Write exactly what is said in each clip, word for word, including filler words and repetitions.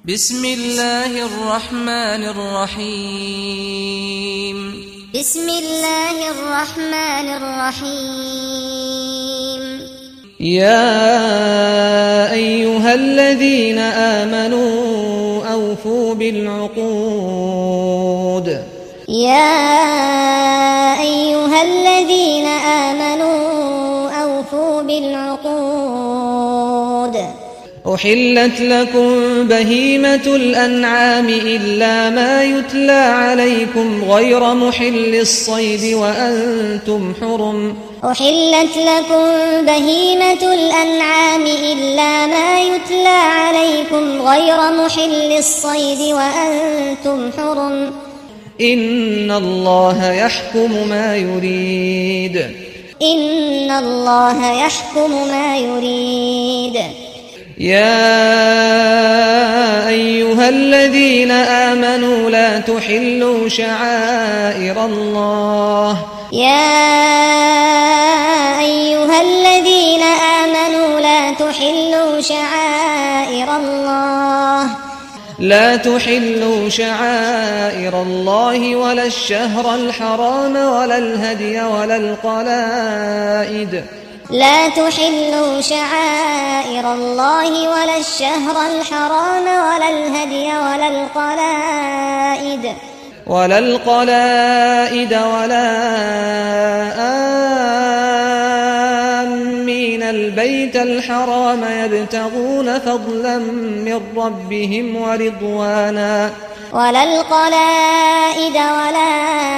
بسم الله الرحمن الرحيم بسم الله الرحمن الرحيم يا أيها الذين آمنوا أوفوا بالعقود يا أيها الذين آمنوا أوفوا بالعقود أحلت لكم بهيمة الأنعام إلا ما يتلى عليكم غير محل الصيد وأنتم حرم أحلت لكم بهيمة الأنعام إلا ما يتلى عليكم غير محل الصيد وأنتم حرم إن الله يحكم ما يريد إن الله يحكم ما يريد يا أيها الذين آمنوا لا تحلوا شعائر الله يا أيها الذين آمنوا لا تحلوا شعائر الله لا تحلوا شعائر الله ولا الشهر الحرام ولا الهدي ولا القلائد لا تحلوا شعائر الله ولا الشهر الحرام ولا الهدي ولا القلائد ولا القلائد ولا آمين البيت الحرام يبتغون فضلا من ربهم ورضوانا ولا القلائد ولا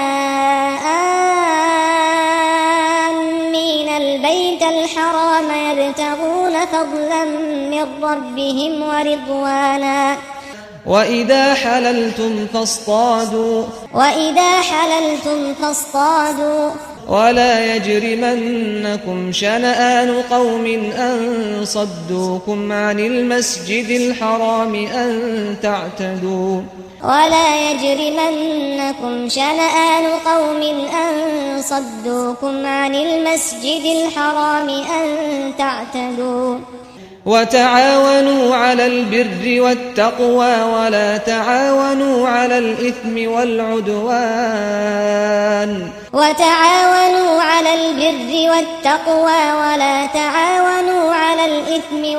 آمين البيت الحرام يبتغون فضلا من ربهم ورضوانا وإذا حللتم فاصطادوا وإذا حللتم فاصطادوا ولا يجرمنكم شنآن قوم أن صدوكم عن المسجد الحرام أن تعتدوا ولا يجرمنكم شنآن قوم أن صدوكم عن المسجد الحرام أن تعتدوا وتعاونوا على البر والتقوى ولا تعاونوا على الإثم والعدوان وتعاونوا على البر والتقوى ولا تعاونوا على الإثم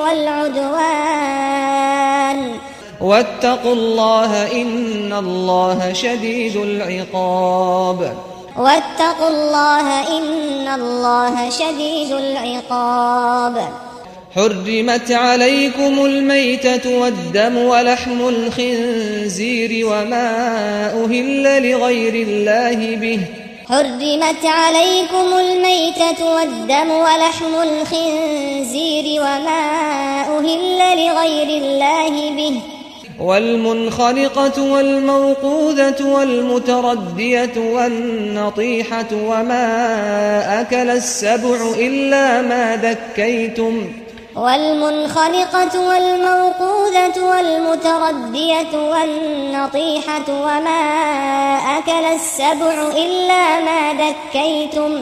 والعدوان واتقوا الله إن الله شديد العقاب واتقوا الله إن الله شديد العقاب حرمت عليكم الميتة والدم ولحم الخنزير وما أهل لغير الله به حرمت عليكم الميتة والدم ولحم الخنزير وما أهل لغير الله به والمنخنقة والموقوذة والمتردية والنطيحة وما أكل السبع إلا ما ذكيتم والمنخنقة والموقوذة والمتردية والنطيحة وما أكل السبع إلا ما ذكيتم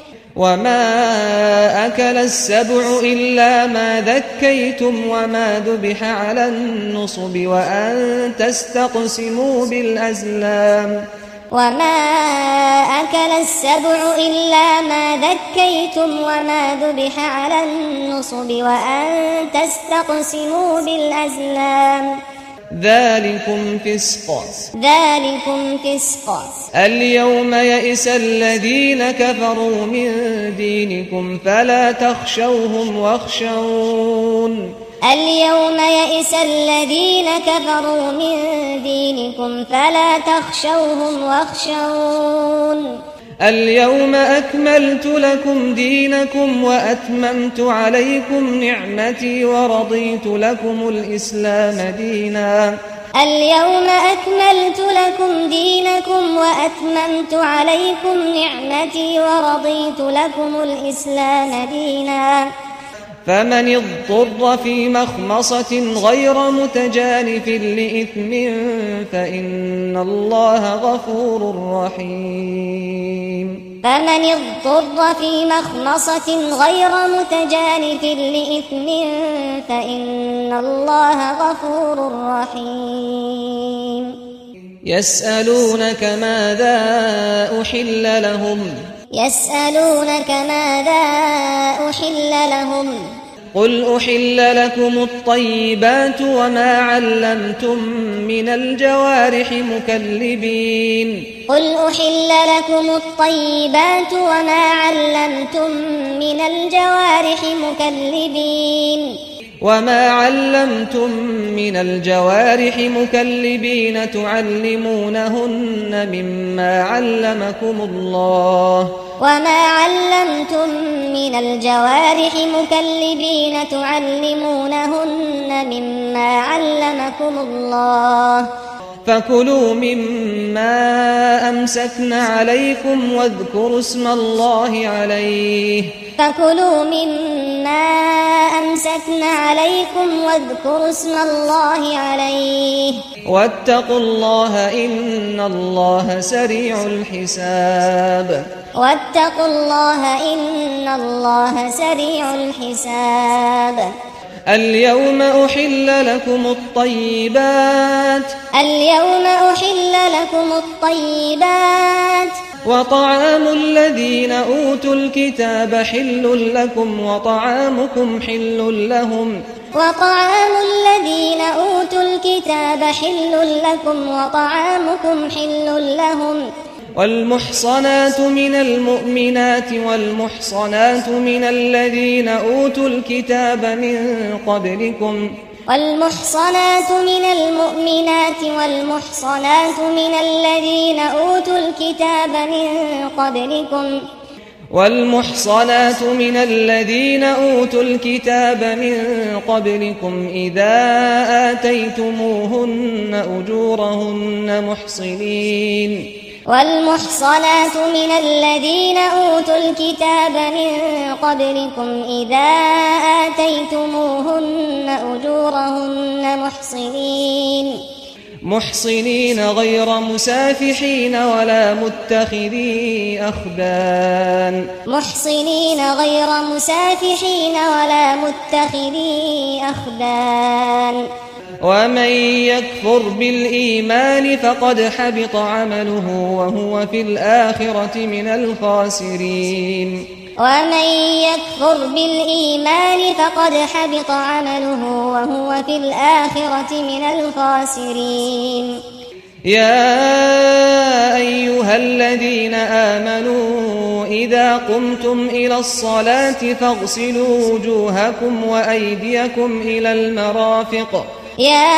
وما أكل السبع إلا ما ذكيتم وما ذبح على النصب وأن تستقسموا بالأزلام وما أكل السبع إلا ما ذكيتم وما ذبح على النصب وأن تستقسموا بالأزلام ذلكم فسق ذلكم فسق اليوم يئس الذين كفروا من دينكم فلا تخشوهم واخشون اليوم يئس الذين كفروا من دينكم فلا تخشوهم واخشون اليوم أكملت لكم دينكم وأتممت عليكم نعمتي ورضيت لكم الإسلام دينا اليوم أكملت لكم دينكم وأتممت عليكم نعمتي ورضيت لكم الإسلام دينا فمن اضطر في مخمصة غير متجانف لإثم فإن الله غفور رحيم فمن اضطر في مخمصة غير متجانف لإثم فإن الله غفور رحيم يسألونك ماذا أحل لهم يسألونك ماذا أحل لهم قل أحل لكم الطيبات وما علمتم من الجوارح مكلبين قل أحل لكم الطيبات وما علمتم من الجوارح مكلبين وما علمتم من الجوارح مكلبين تعلمونهن مما علمكم الله وما علمتم من الجوارح مكلبين تعلمونهن مما علمكم الله فكلوا مما أمسكن عليكم واذكروا اسم الله عليه فكلوا مما أمسكن عليكم واذكروا اسم الله عليه واتقوا الله إن الله سريع الحساب واتقوا الله إن الله سريع الحساب اليوم أحل لكم الطيبات اليوم أحل لكم الطيبات وطعام الذين أوتوا الكتاب حل لكم وطعامكم حل لهم وطعام الذين أوتوا الكتاب حل لكم وطعامكم حل لهم والمحصنات من المؤمنات والمحصنات من الذين أوتوا الكتاب من قبلكم والمحصنات من المؤمنات والمحصنات من الذين أوتوا الكتاب من قبلكم والمحصنات من الذين أوتوا الكتاب من قبلكم إذا آتيتموهن أجورهن محصنين والمحصنات من الذين أوتوا الكتاب من قبلكم إذا آتيتموهن أجورهن محصنين محصنين غير مسافحين ولا متخذي أخدان محصنين غير مسافحين ولا متخذي أخدان ومن يكفر بالإيمان فقد حبط عمله وهو في الآخرة من الخاسرين ومن يكفر بالإيمان فقد حبط عمله وهو في الآخرة من الخاسرين يا أيها الذين آمنوا إذا قمتم إلى الصلاة فاغسلوا وجوهكم وأيديكم إلى المرافق يا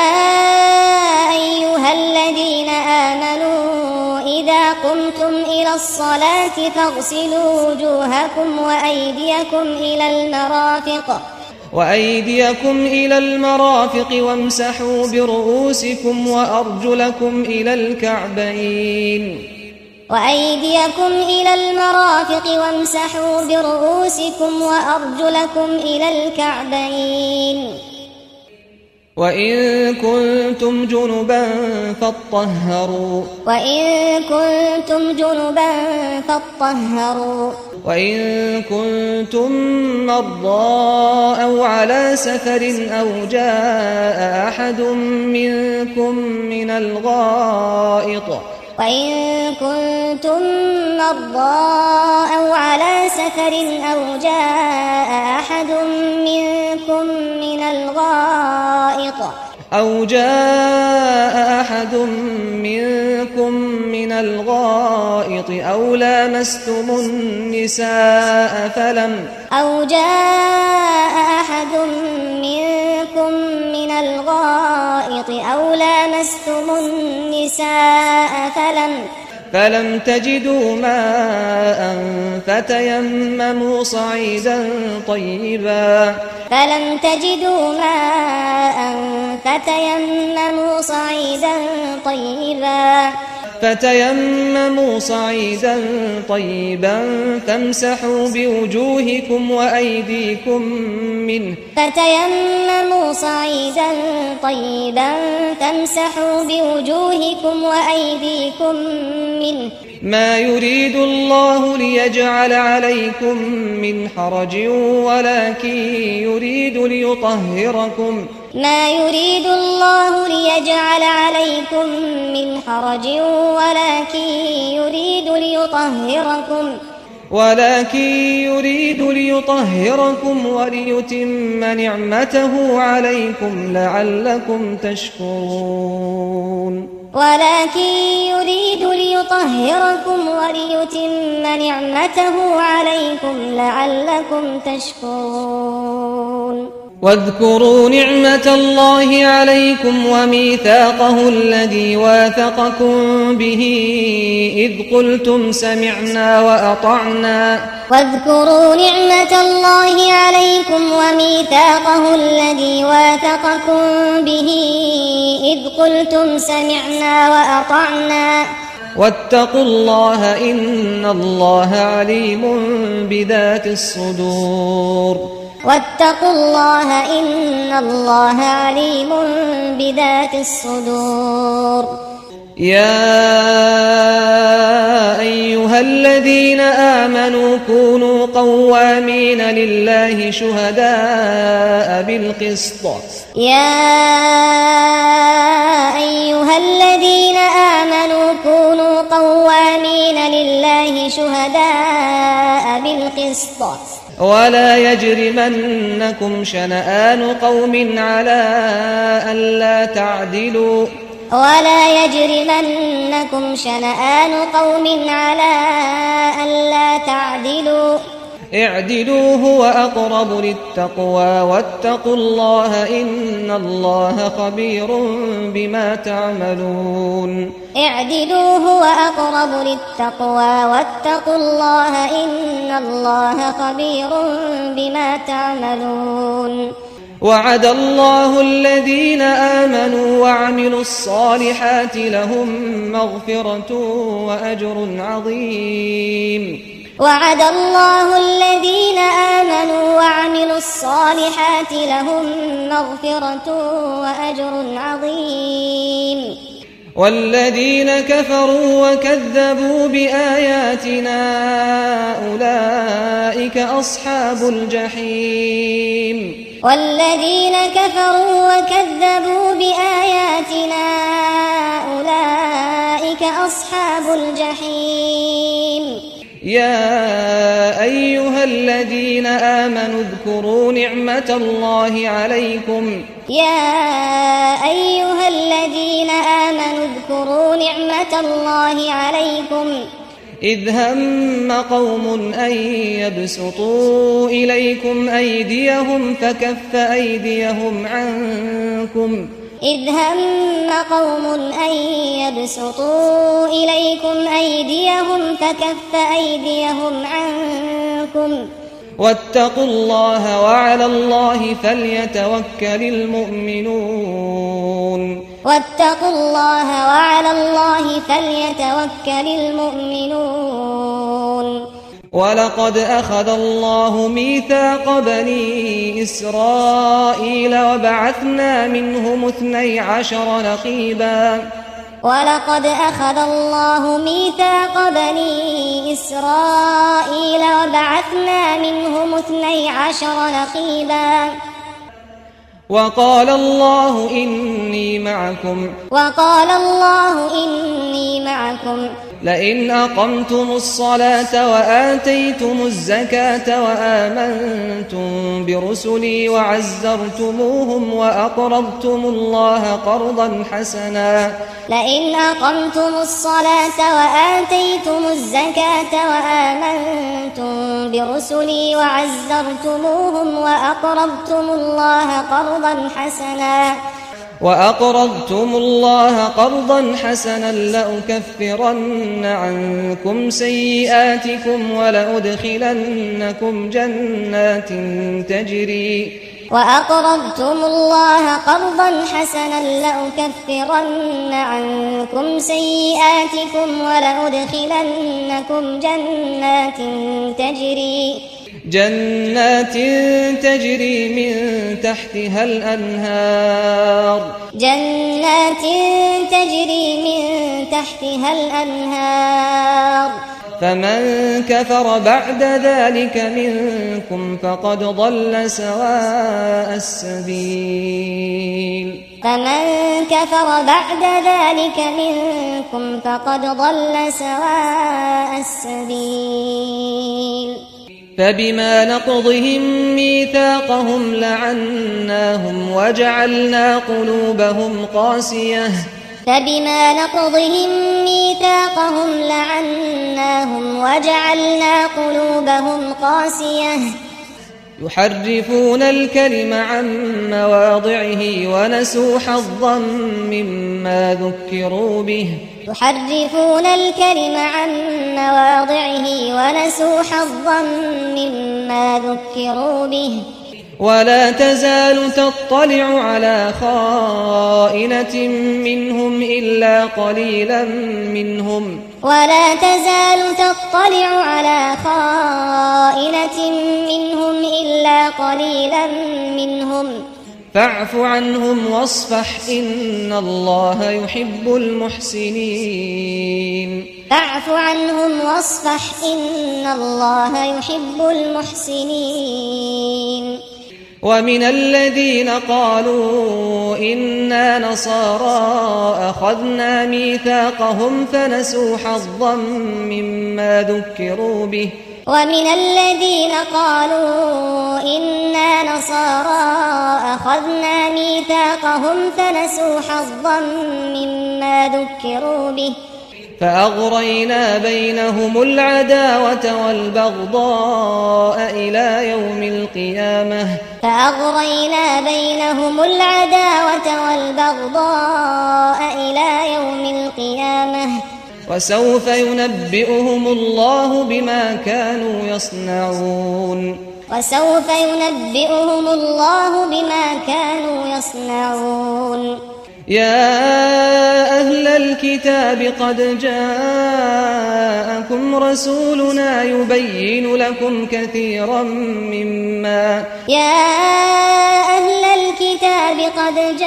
أيها الذين آمنوا إذا قمتم إلى الصلاة فاغسلوا وجوهكم وأيديكم إلى المرافق وأيديكم إلى المرافق وامسحوا برؤوسكم وأرجلكم إلى الكعبين وأيديكم إلى المرافق وامسحوا برؤوسكم وأرجلكم إلى الكعبين وإن كنتم جنبا فاطهروا وإن كنتم جنبا فاطهروا وإن كنتم مرضى أو على سفر أو جاء أحد منكم من الغائط وإن كنتم مرضى أو على سفر أو جاء أحد منكم من الغائط أو جاء أحد منكم من الغائط أو لامستم النساء فلم أو جاء أحد منكم من الغائط أو لامستم النساء فلم فلم تجدوا ماء فتيمموا صعيدا طيبا فلم تجدوا ماء فتيمموا صعيدا طيبا فتيمموا صعيدا طيبا فامسحوا بوجوهكم وأيديكم منه فتيمموا صعيدا طيبا فامسحوا بوجوهكم وأيديكم منه ما يريد الله ليجعل عليكم من حرج ولكن يريد ليطهركم ما يريد الله ليجعل عليكم من حرج حرج ولكن يريد ليطهركم ولكن يريد ليطهركم وليتم نعمته عليكم لعلكم تشكرون ولكن يريد ليطهركم وليتم نعمته عليكم لعلكم تشكرون واذكروا نعمة الله عليكم وميثاقه الذي واثقكم به إذ قلتم سمعنا وأطعنا واذكروا نعمة الله عليكم وميثاقه الذي واثقكم به إذ قلتم سمعنا وأطعنا واتقوا الله إن الله عليم بذات الصدور واتقوا الله إن الله عليم بذات الصدور يا أيها الذين آمنوا كونوا قوامين لله شهداء بالقسط يا أيها الذين آمنوا كونوا قوامين لله شهداء بالقسط ولا يجرمنكم شنآن قوم على ألا تعدلوا ولا يجرمنكم شنآن قوم على ألا تعدلوا اعدلوا هو أقرب للتقوى واتقوا الله إن الله خبير بما تعملون اعدلوا هو أقرب للتقوى واتقوا الله إن الله خبير بما تعملون وعد الله الذين آمنوا وعملوا الصالحات لهم مغفرة وأجر عظيم وعد الله الذين آمنوا وعملوا الصالحات لهم مغفرة وأجر عظيم والذين كفروا وكذبوا بآياتنا أولئك أصحاب الجحيم والذين كفروا وكذبوا بآياتنا أولئك أصحاب الجحيم يا أيها الذين آمنوا اذكروا نعمة الله عليكم يا أيها الذين آمنوا اذكروا نعمة الله عليكم إذ هم قوم أن يبسطوا إليكم أيديهم فكف أيديهم عنكم إذ هم قوم أن يبسطوا إليكم أيديهم فكف أيديهم عنكم واتقوا الله وعلى الله فليتوكل المؤمنون واتقوا الله وعلى الله فليتوكل المؤمنون ولقد أخذ الله ميثاق بني إسرائيل وبعثنا منهم اثني عشر نقيبا ولقد أخذ الله ميثاق بني إسرائيل وبعثنا منهم اثني عشر نقيبا وقال الله إني معكم وقال الله إني معكم لئن أقمتم الصلاة وآتيتم الزكاة وآمنتم برسلي وعزرتموهم وأقرضتم الله قرضا حسنا لئن أقمتم الصلاة وآتيتم الزكاة وآمنتم برسلي وعزرتموهم وأقرضتم الله قرضا حسنا وأقرضتم الله قرضا حسنا لأكفرن عنكم سيئاتكم ولأدخلنكم جنات تجري وأقرضتم الله قرضا حسنا لأكفرن عنكم سيئاتكم ولأدخلنكم جنات تجري جنات تجري من تحتها الأنهار جنات تجري من تحتها الأنهار فمن كفر بعد ذلك منكم فقد ضل سواء السبيل فمن كفر بعد ذلك منكم فقد ضل سواء السبيل فبما نقضهم ميثاقهم لعناهم وجعلنا قلوبهم قاسية فبما نقضهم ميثاقهم لعناهم وجعلنا قلوبهم قاسية يحرفون الكلم عن مواضعه ونسوا حظا مما ذكروا به يحرفون الكلم عن مواضعه ونسوا حظا مما ذكروا به ولا تزال تطلع على خائنة منهم إلا قليلا منهم ولا تزال تطلع على خائنة منهم إلا قليلا منهم فاعف عنهم واصفح إن الله يحب المحسنين فاعف عنهم واصفح إن الله يحب المحسنين ومن الذين قالوا إنا نصارى أخذنا ميثاقهم فنسوا حظا مما ذكروا به ومن الذين قالوا إنا نصارى أخذنا ميثاقهم فنسوا حظا مما ذكروا به فأغرينا بينهم العداوة والبغضاء إلى يوم القيامة فأغرينا بينهم العداوة والبغضاء إلى يوم القيامة وسوف ينبئهم الله بما كانوا يصنعون وسوف ينبئهم الله بما كانوا يصنعون يا أهل الكتاب قد جاءكم رسولنا يبين لكم كثيرا مما يا أهل الكتاب قد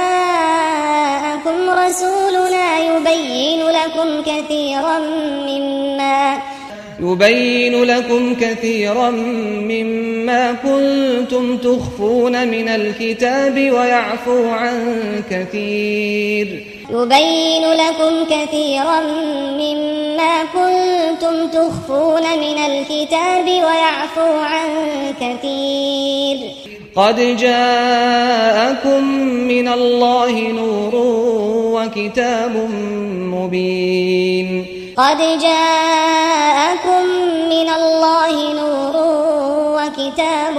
جاءكم رسولنا يبين لكم كثيرا مما يبين لكم كثيرا مما كنتم تخفون من الكتاب ويعفو عن كثير يبين لكم كثيرا مما كنتم تخفون من الكتاب ويعفو عن كثير قد جاءكم من الله نور وكتاب مبين قد جاءكم من الله نور وكتاب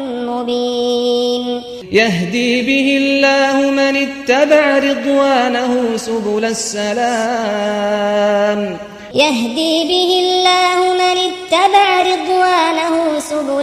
مبين يهدي به الله من اتبع رضوانه سبل السلام يهدي به الله من اتبع رضوانه سبل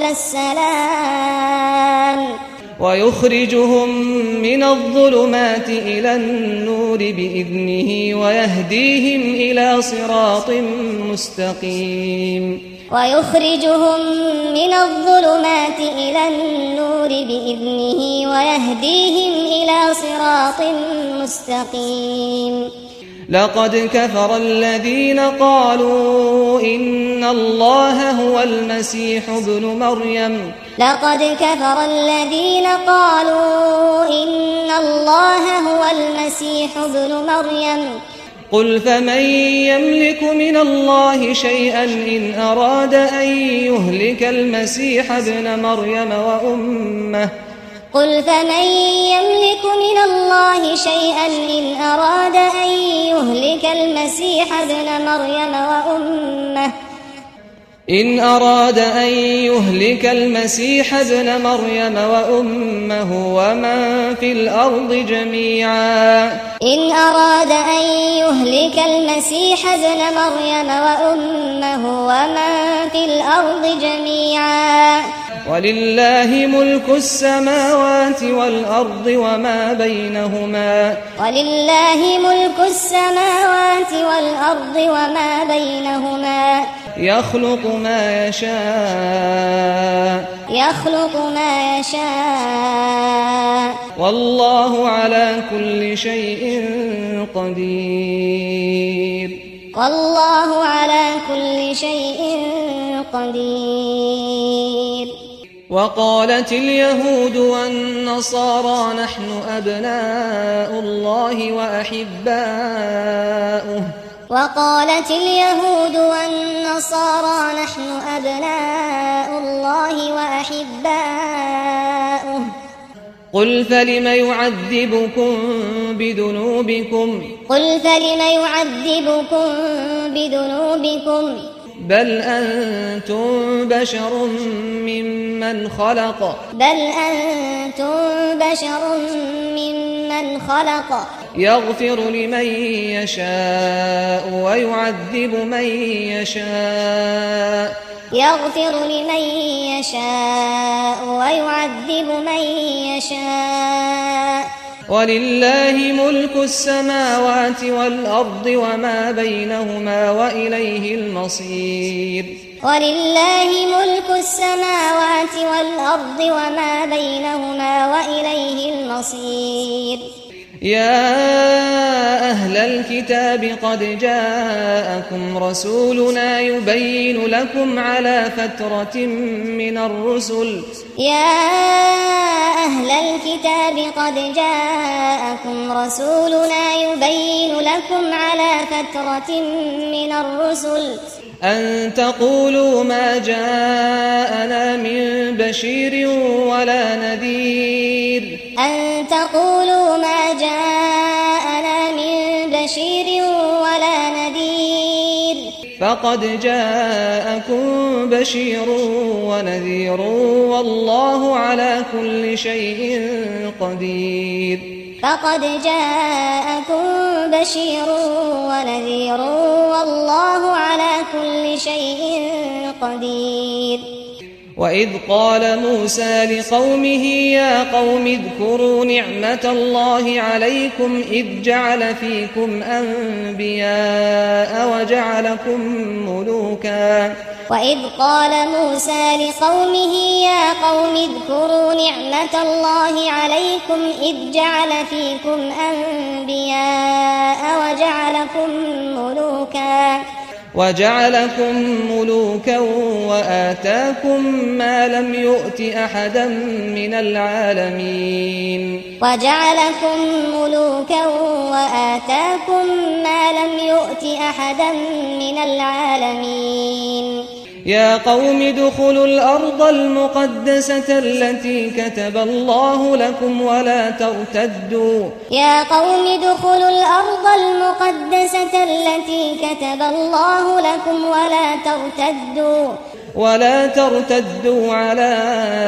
السلام ويخرجهم من الظلمات إلى النور بإذنه ويهديهم إلى صراط مستقيم ويخرجهم من الظلمات إلى النور بإذنه ويهديهم إلى صراط مستقيم لقد كفر الذين قالوا إن الله هو المسيح ابن مريم لقد كفر الذين قالوا إن الله هو المسيح ابن مريم قل فمن يملك من الله شيئا إن أراد أن يهلك المسيح ابن مريم وأمه قل فمن يملك من الله شيئا إن أراد أن يهلك المسيح ابن مريم وأمه إن أراد أن يهلك المسيح ابن مريم وأمه ومن في الأرض جميعا إن أراد أن يهلك المسيح ابن مريم وأمه ومن في الأرض جميعا ولله ملك السماوات والأرض وما بينهما ولله ملك السماوات والأرض وما بينهما يخلق ما يشاء يخلق ما يشاء والله على كل شيء قدير والله على كل شيء قدير وقالت اليهود والنصارى نحن أبناء الله وأحباؤه وقالت اليهود والنصارى نحن أبناء الله وأحباؤه قل فلم يعذبكم بذنوبكم قل فلم يعذبكم بذنوبكم بل أنتم بشر ممن خلق بل أنتم بشر ممن خلق يغفر لمن يشاء ويعذب من يشاء يغفر لمن يشاء ويعذب من يشاء ولله ملك السماوات والأرض وما بينهما وإليه المصير ولله ملك السماوات والأرض وما بينهما وإليه المصير يا أهل الكتاب قد جاءكم رسولنا يبين لكم على فترة من الرسل يا أهل الكتاب قد جاءكم رسولنا يبين لكم على فترة من الرسل أن تقولوا ما جاءنا من بشير ولا نذير أن تقولوا ما جاءنا من بشير ولا نذير فقد جاءكم بشير ونذير والله على كل شيء قدير فقد جاءكم بشير ونذير والله على كل شيء قدير وإذ قال موسى لقومه يا قوم اذكروا نعمة الله عليكم إذ جعل فيكم أنبياء وجعلكم ملوكا وإذ قال موسى لقومه يا قوم اذكروا نعمة الله عليكم إذ جعل فيكم أنبياء وجعلكم ملوكا وجعلكم ملوكا وآتاكم ما لم يؤت أحدا من العالمين وجعلكم ملوكا وآتاكم ما لم يؤت أحدا من العالمين يا قوم ادخلوا الأرض المقدسة التي كتب الله لكم ولا ترتدوا يا قوم ادخلوا الأرض المقدسة التي كتب الله لكم ولا ترتدوا ولا ترتدوا على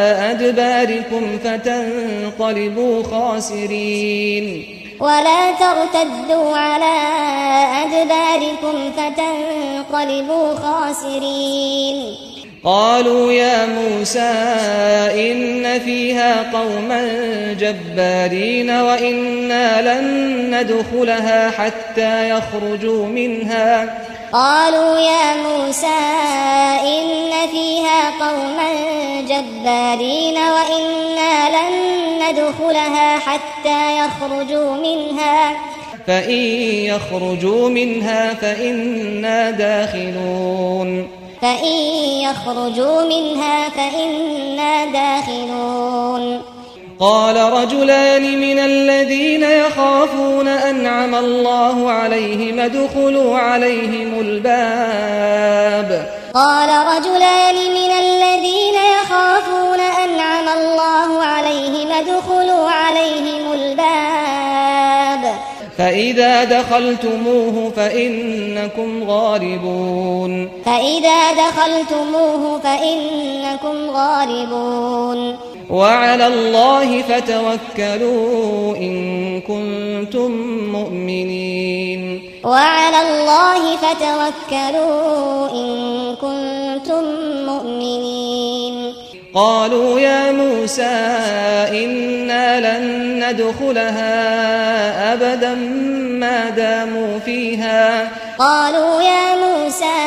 أدباركم فتنقلبوا خاسرين ولا ترتدوا على أدباركم فتنقلبوا خاسرين قالوا يا موسى إن فيها قوما جبارين وإنا لن ندخلها حتى يخرجوا منها قالوا يا موسى إن فيها قوما جبارين وإنا لن ندخلها حتى يخرجوا منها فإن يخرجوا منها فإنا داخلون فإن يخرجوا منها فإنا داخلون قال رجلان من الذين يخافون أنعم الله عليهم ادخلوا عليهم الباب قال رجلان من الذين يخافون أنعم الله عليهم ادخلوا عليهم الباب فإذا دخلتموه فإنكم غالبون فإذا دخلتموه فإنكم غالبون وعلى الله فتوكلوا إن كنتم مؤمنين وعلى الله فتوكلوا إن كنتم مؤمنين قالوا يا موسى إنا لن ندخلها أبدا ما داموا فيها قالوا يا موسى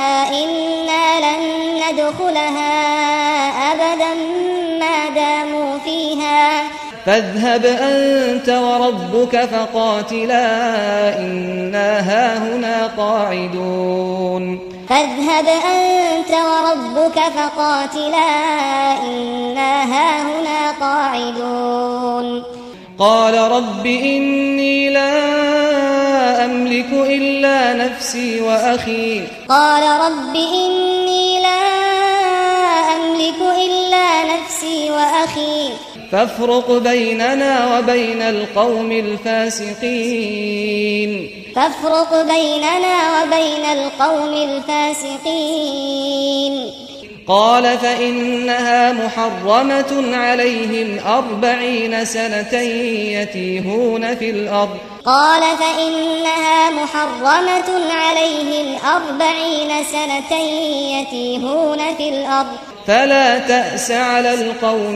إنا لن ندخلها أبدا ما داموا فيها فاذهب أنت وربك فقاتلا إنا هاهنا قاعدون فاذهب أنت وربك فقاتلا إنا هاهنا قاعدون قال رب إني لا أملك إلا نفسي وأخي قال رب إني لا أملك إلا نفسي وأخي فافرق بيننا وبين القوم الفاسقين فافرق بيننا وبين القوم الفاسقين قال فإنها محرمة عليهم أربعين سنة يتيهون في الأرض قال فإنها محرمة عليهم أربعين سنة يتيهون في الأرض فلا تأس على القوم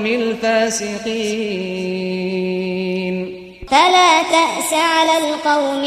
الفاسقين فلا تأس على القوم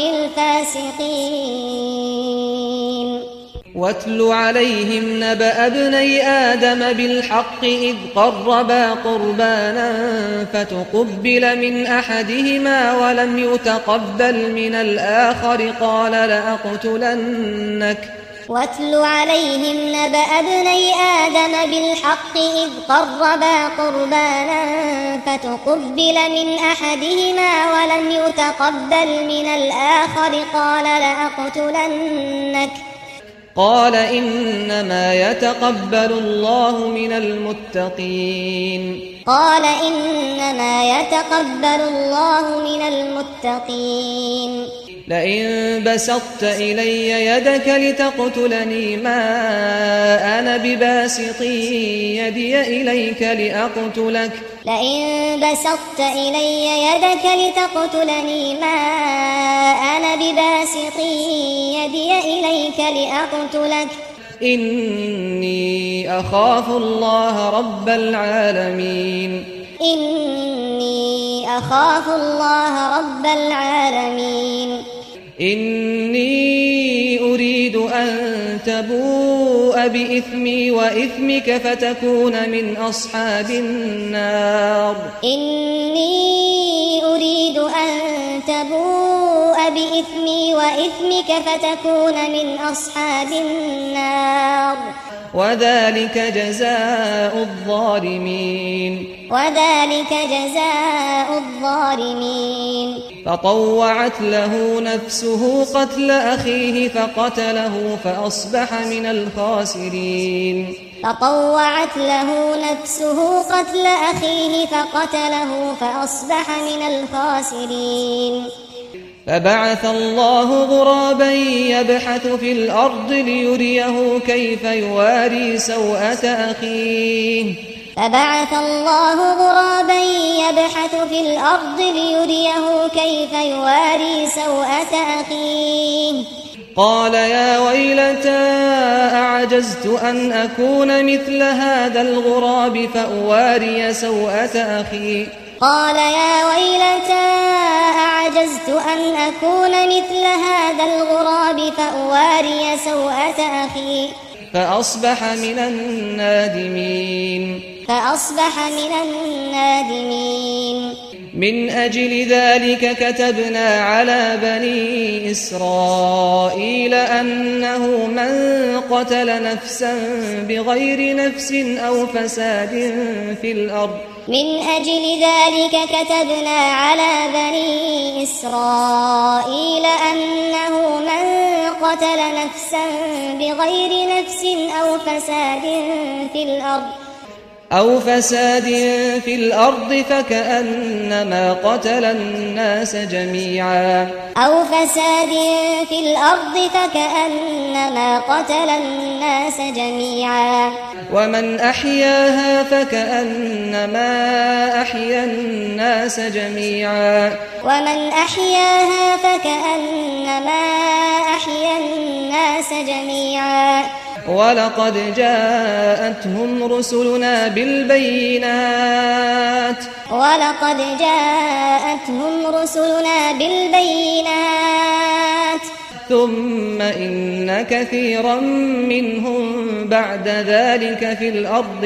الفاسقين واتل عليهم نبأ ابني آدم بالحق إذ قربا قربانا فتقبل من أحدهما ولم يتقبل من الآخر قال لأقتلنك واتل عليهم نبأ ابني آدم بالحق إذ قربا قربانا فتقبل من أحدهما ولم يتقبل من الآخر قال لأقتلنك قال إنما يتقبل الله من المتقين قال إنما يتقبل الله من المتقين لئن بسطت إلي يدك لتقتلني ما أنا بباسط يدي إليك لأقتلك لئن بسطت إلي يدك لتقتلني ما أنا بباسط يدي إليك لأقتلك إني أخاف الله رب العالمين إني أخاف الله رب العالمين إني أريد أن تبوء بإثمي وإثمك فتكون من أصحاب النار إني أريد أن تبوء بإثمي وإثمك فتكون من أصحاب النار وذلك جزاء الظالمين وذلك جزاء الظالمين فطوعت له نفسه قتل أخيه فقتله فأصبح من الخاسرين فطوعت له نفسه قتل أخيه فقتله فأصبح من الخاسرين فبعث الله غرابا يبحث في الأرض ليريه كيف يواري سوءة أخيه فبعث الله غرابا يبحث في الأرض ليريه كيف يواري سوءة أخيه قال يا ويلتى أعجزت أن أكون مثل هذا الغراب فأواري سوءة أخي قال يا ويلتى أعجزت أن أكون مثل هذا الغراب فأواري سوءة أخي فأصبح من النادمين فأصبح من النادمين من أجل ذلك كتبنا على بني إسرائيل أنه من قتل نفسا بغير نفس أو فساد في الأرض من أجل ذلك كتبنا على بني إسرائيل أنه من قتل نفسا بغير نفس أو فساد في الأرض أو فساد في الأرض فكأنما قتل الناس جميعا أو فساد في الأرض فكأنما قتل الناس جميعا ومن أحياها فكأنما أحيا الناس جميعا ومن أحياها فكأنما أحيا الناس جميعا ولقد جاءتهم رسلنا بالبينات ولقد جاءتهم رسلنا بالبينات ثم إن كثيرا منهم بعد ذلك في الأرض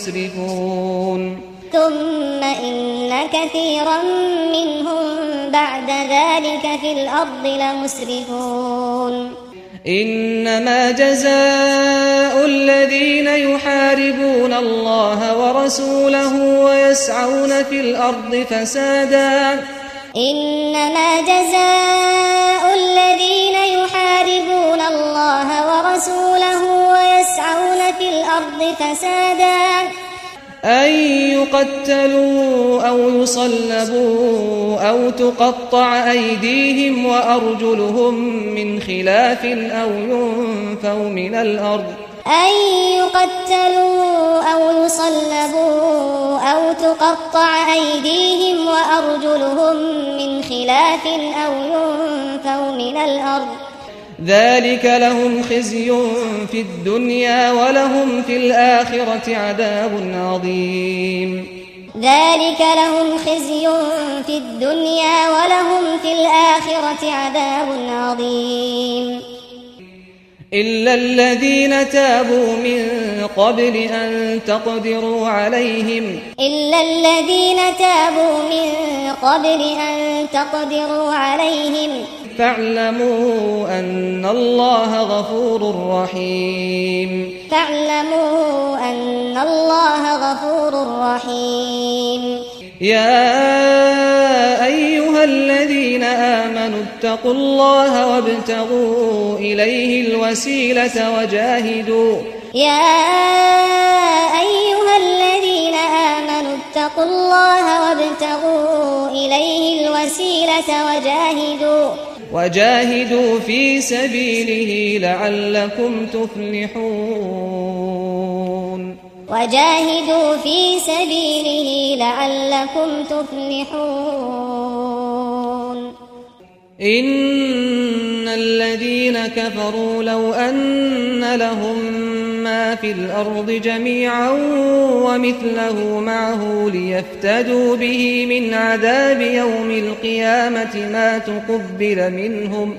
لمسرفون ثم إن كثيرا منهم بعد ذلك في الأرض لمسرفون إنما جزاء الذين يحاربون الله ورسوله ويسعون في الأرض فسادا إنما جزاء الذين يحاربون الله ورسوله ويسعون في الأرض فسادا أن يقتلوا أو يصلبوا أو تقطع أيديهم وأرجلهم من خلاف أو ينفوا من الأرض أن يقتلوا أو يصلبوا أو تقطع أيديهم وأرجلهم من خلاف أو ينفوا من الأرض ذلك لهم خزي في الدنيا ولهم في الآخرة عذاب عظيم ذلك لهم خزي في الدنيا ولهم في الآخرة عذاب عظيم إلا الذين تابوا من قبل أن تقدروا عليهم إلا الذين تابوا من قبل أن تقدروا عليهم فاعلموا أن الله غفور رحيم فاعلموا أن الله غفور رحيم يا أيها الذين آمنوا اتقوا الله وابتغوا إليه الوسيلة وجاهدوا يا أيها الذين آمنوا اتقوا الله وابتغوا إليه الوسيلة وجاهدوا وجاهدوا في سبيله لعلكم تفلحون وجاهدوا في سبيله لعلكم تفلحون إن الذين كفروا لو أن لهم ما في الأرض جميعا ومثله معه ليفتدوا به من عذاب يوم القيامة ما تقبل منهم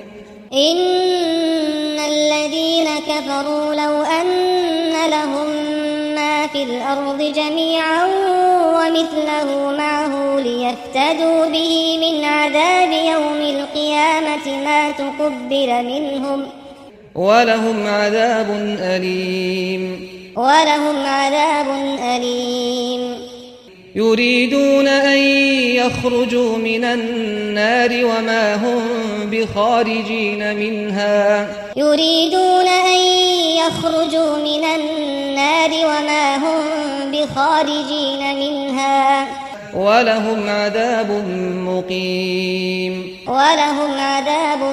إن الذين كفروا لو أن لهم ما في الأرض جميعا ومثله معه ليفتدوا به من عذاب يوم القيامة ما تقبل منهم ولهم عذاب أليم ولهم عذاب أليم يريدون أن يخرجوا من النار وما هم بخارجين منها يريدون أن يخرجوا من النار وما هم بخارجين منها ولهم عذاب مقيم ولهم عذاب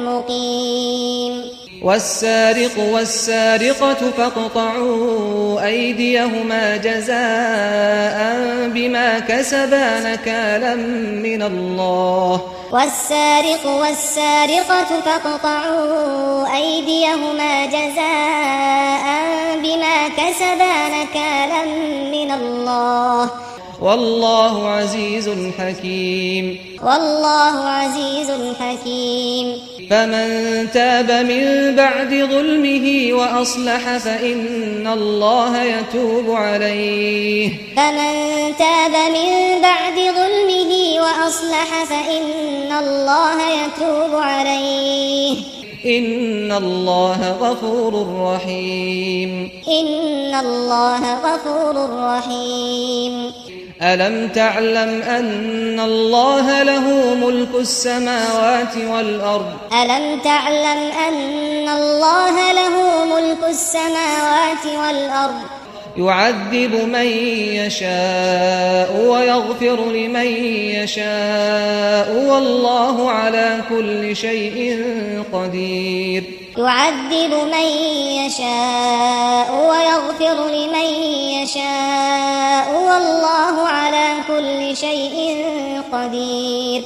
مقيم والسارق والسارقة فاقطعوا أيديهما جزاء بما كسبا نكالا من الله والسارق والسارقة فاقطعوا أيديهما جزاء بما كسبا نكالا من الله والله عزيز حكيم والله عزيز حكيم فمن تاب من بعد ظلمه وأصلح فإن الله يتوب عليه فمن تاب من بعد ظلمه وأصلح فإن الله يتوب عليه إن الله غفور رحيم إن الله غفور رحيم ألم تعلم أن الله له ملك السماوات والأرض ألم تعلم أن الله له ملك السماوات والأرض يعذب من يشاء ويغفر لمن يشاء والله على كل شيء قدير يعذب من يشاء ويغفر لمن يشاء والله على كل شيء قدير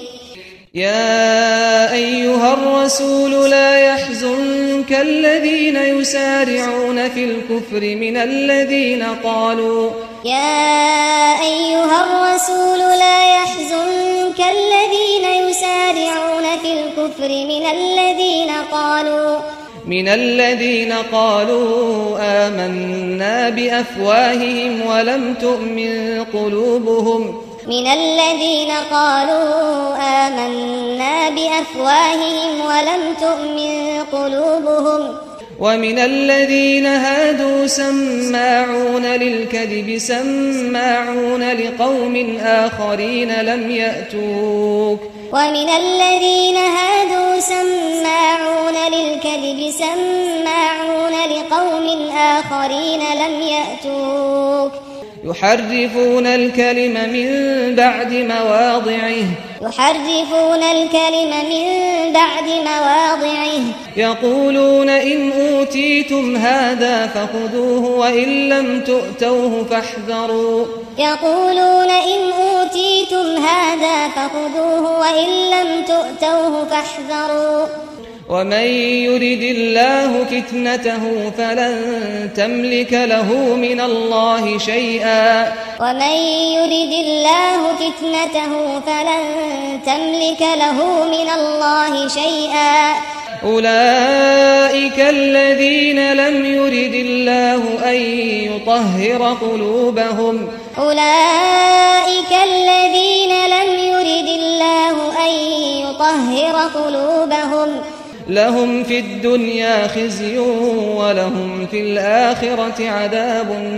يا أيها الرسول لا يحزنك الذين يسارعون في الكفر من الذين قالوا يا أيها الرسول لا يحزنك الذين يسارعون في الكفر من الذين قالوا من الذين قالوا آمنا بأفواههم ولم تؤمن قلوبهم من الذين قالوا آمنا بأفواههم ولم تؤمن قلوبهم ومن الذين هادوا سماعون للكذب سماعون لقوم آخرين لم يأتوك ومن الذين هادوا سماعون للكذب سماعون لقوم آخرين لم يأتوك يحرفون الكلم من بعد مواضعه يحرفون الكلم من بعد مواضعه يقولون إن أوتيتم هذا فخذوه وإن لم تؤتوه فاحذروا يقولون إن أوتيتم هذا فخذوه وإن لم تؤتوه فاحذروا ومن يرد الله فتنته فلن تملك له من الله شيئا ومن يرد الله فتنته فلن تملك له من الله شيئا أولئك الذين لم يرد الله أن يطهر قلوبهم أولئك الذين لم يرد الله أن يطهر قلوبهم لهم في الدنيا خزي ولهم في الآخرة عذاب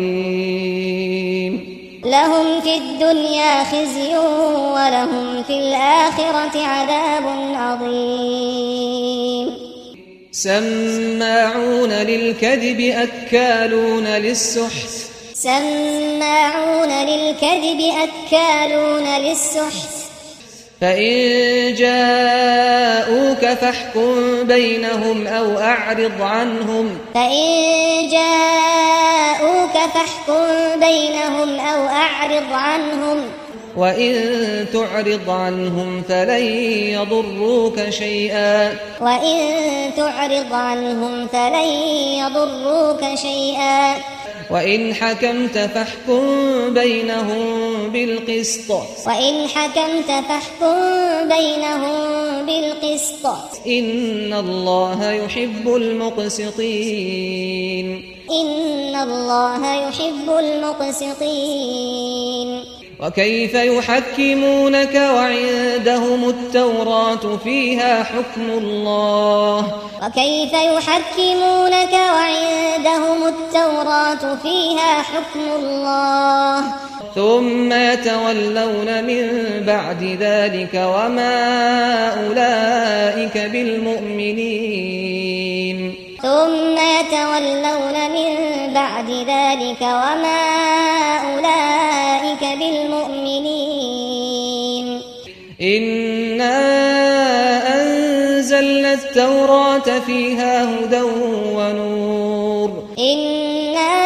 عظيم لهم في الدنيا خزي ولهم في الآخرة عذاب عظيم سماعون للكذب أكالون للسحت سماعون للكذب أكالون للسحت فإن جاءوك فاحكم بينهم أو أعرض عنهم فإن جاءوك فاحكم بينهم أو أعرض عنهم وإن تعرض عنهم فلن يضروك شيئا وإن تعرض عنهم فلن يضروك شيئا وإن حكمت فاحكم بينهم بالقسط وإن حكمت فاحكم بينهم بالقسط إن الله يحب المقسطين إن الله يحب المقسطين وكيف يحكمونك وعندهم التوراة فيها حكم الله وكيف يحكمونك وعندهم التوراة فيها حكم الله ثم يتولون من بعد ذلك وما أولئك بالمؤمنين ثم يتولون من بعد ذلك وما أولئك بالمؤمنين إنا أنزلنا التوراة فيها هدى ونور إنا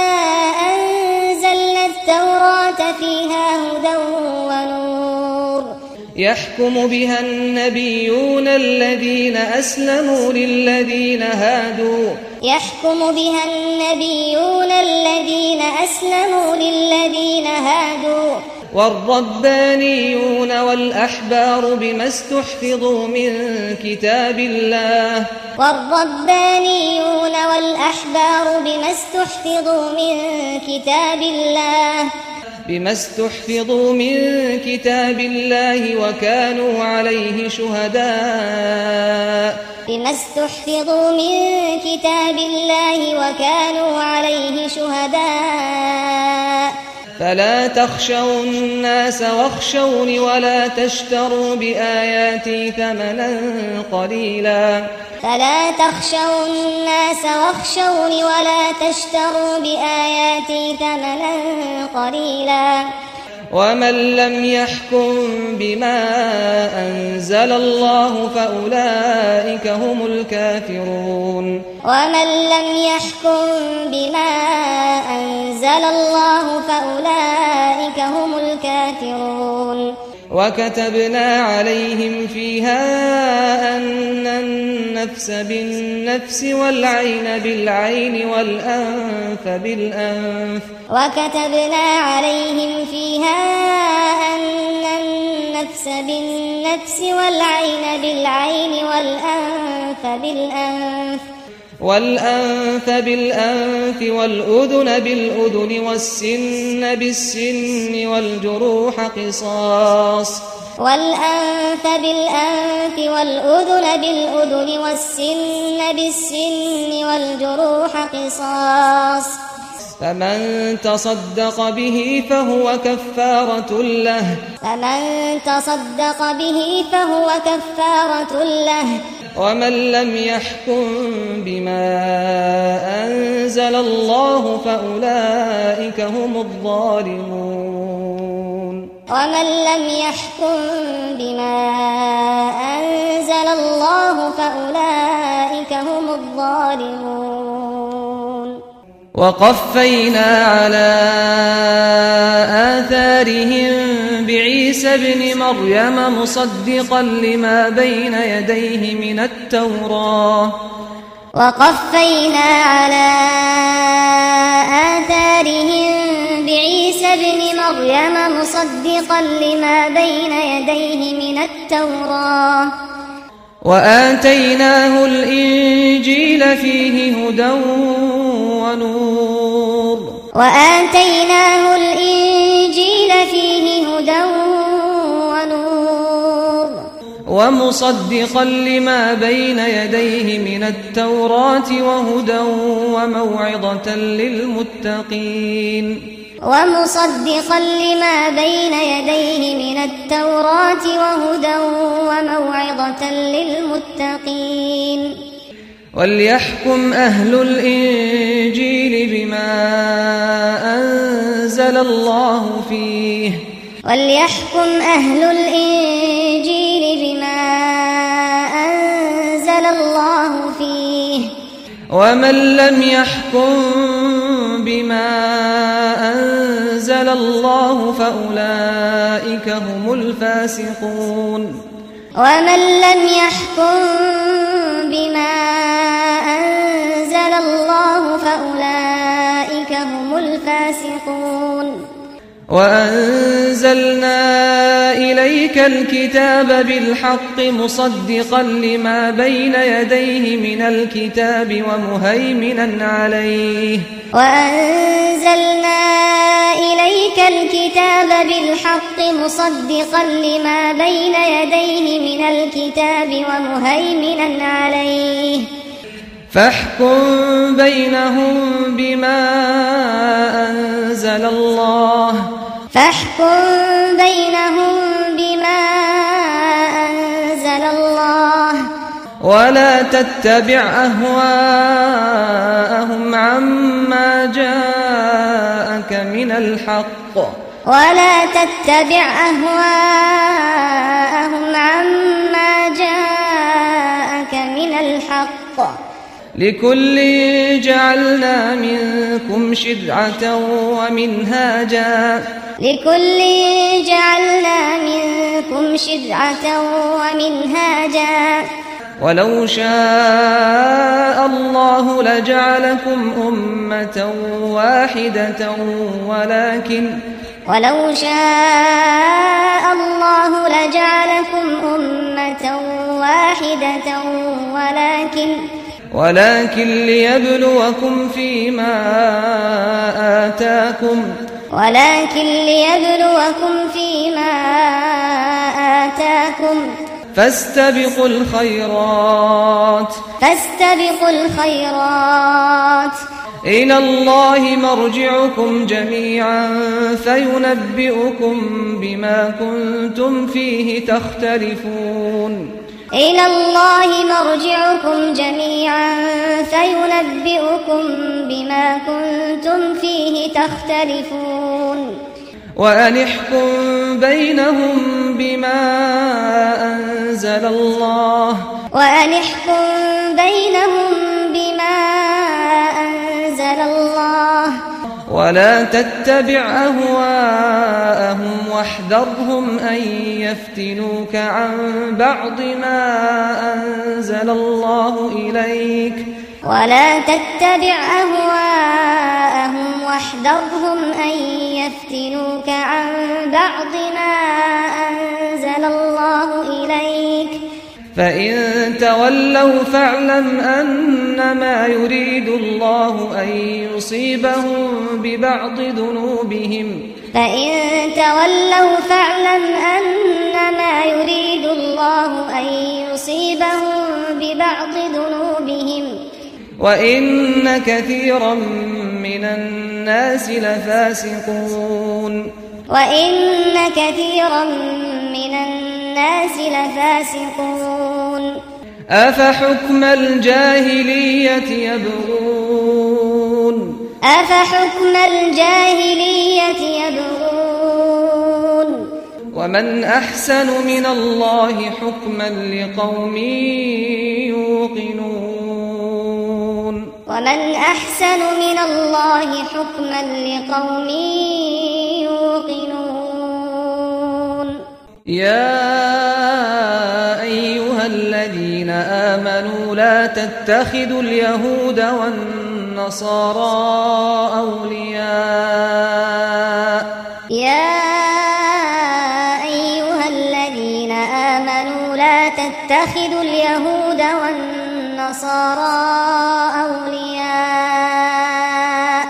أنزلنا التوراة فيها هدى ونور يحكم بها النبيون الذين أسلموا للذين هادوا يحكم بها النبيون الذين أسلموا للذين هادوا والربانيون والأحبار بما استحفظوا من كتاب الله والربانيون والأحبار بما استحفظوا من كتاب الله بما استحفظوا من كتاب الله وكانوا عليه شهداء بما استحفظوا من كتاب الله وكانوا عليه شهداء فلا تخشوا الناس واخشوني ولا تشتروا بآياتي ثمنا قليلا فلا تخشوا الناس واخشوني ولا تشتروا بآياتي ثمنا قليلا ومن لم يحكم بما أنزل الله فأولئك هم الكافرون ومن لم يحكم بما أنزل الله فأولئك هم الكافرون وكتبنا عليهم فيها أن النفس بالنفس والعين بالعين والأنف بالأنف وكتبنا عليهم فيها أن النفس بالنفس والعين بالعين والأنف بالأنف والأنف بالأنف والأذن بالأذن والسن بالسن والجروح قصاص والأنف بالأنف والأذن بالأذن والسن بالسن والجروح قصاص فمن تصدق به فهو كفارة له فمن تصدق به فهو كفارة له ومن لم يحكم بما أنزل الله فأولئك هم الظالمون ومن لم يحكم بما أنزل الله فأولئك هم الظالمون وقفينا على آثارهم بعيسى ابن مريم مصدقا لما بين يديه من التوراة وقفينا على آثارهم بعيسى ابن مريم مصدقا لما بين يديه من التوراة وآتيناه الإنجيل فيه هدى ونور وآتيناه الإنجيل فيه هدى ونور ومصدقا لما بين يديه من التوراة وهدى وموعظة للمتقين ومصدقا لما بين يديه من التوراة وهدى وموعظة للمتقين وليحكم أهل الإنجيل بما أنزل الله فيه وليحكم أهل الإنجيل بما أنزل الله فيه ومن لم يحكم بما أنزل الله فأولئك هم الفاسقون ومن لم يحكم بما أنزل الله فأولئك هم الفاسقون وأنزلنا إليك الكتاب بالحق مصدقا لما بين يديه من الكتاب ومهيمنا عليه وأنزلنا إليك الكتاب بالحق مصدقا لما بين يديه من الكتاب ومهيمنا عليه فاحكم بينهم بما أنزل الله فاحكم بينهم بما أنزل الله ولا تتبع أهواءهم عما جاءك من الحق ولا تتبع أهواءهم عما جاءك من الحق لكل جعلنا منكم شرعة ومنهاجا لكل جعلنا منكم شرعة ومنهاجا ولو شاء الله لجعلكم أمة واحدة ولكن ولو شاء الله لجعلكم أمة واحدة ولكن ولكن ليبلوكم فيما آتاكم ولكن ليبلوكم فيما آتاكم فاستبقوا الخيرات فاستبقوا الخيرات إلى الله مرجعكم جميعا فينبئكم بما كنتم فيه تختلفون إلى الله مرجعكم جميعا فينبئكم بما كنتم فيه تختلفون وأن احكم بينهم بما أنزل الله وأن احكم بينهم بما أنزل الله ولا تتبع أهواءهم واحذرهم أن يفتنوك عن بعض ما أنزل الله إليك ولا تتبع أهواءهم واحذرهم أن يفتنوك عن بعض ما أنزل الله إليك فإن تولوا فاعلم أنما يريد الله أن يصيبهم ببعض ذنوبهم فإن تولوا فاعلم أنما يريد الله أن يصيبهم ببعض ذنوبهم وإن كثيرا من الناس لفاسقون وإن كثيرا من الناس لفاسقون أفحكم الجاهلية يبغون أفحكم الجاهلية يبغون ومن أحسن من الله حكما لقوم يوقنون ومن أحسن من الله حكما لقوم يوقنون يا أيها الذين آمنوا لا تتخذوا اليهود والنصارى أولياء يا أيها الذين آمنوا لا تتخذوا اليهود والنصارى أولياء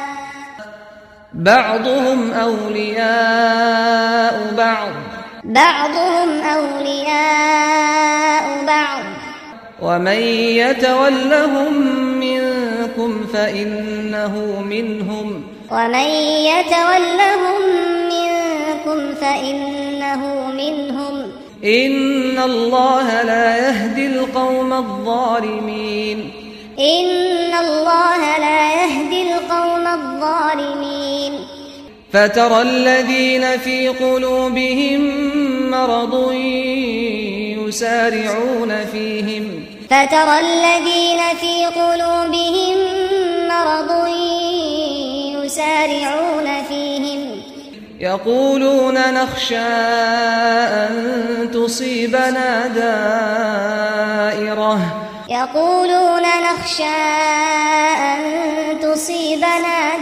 بعضهم أولياء بعض بعضهم أولياء بعض ومن يتولهم منكم فإنه منهم ومن يتولهم منكم فإنه منهم إن الله لا يهدي القوم الظالمين إن الله لا يهدي القوم الظالمين فترى الذين في قلوبهم مرض يسارعون فيهم فترى الذين في قلوبهم مرض يسارعون فيهم يقولون نخشى أن تصيبنا دائرة يقولون نخشى أن تصيبنا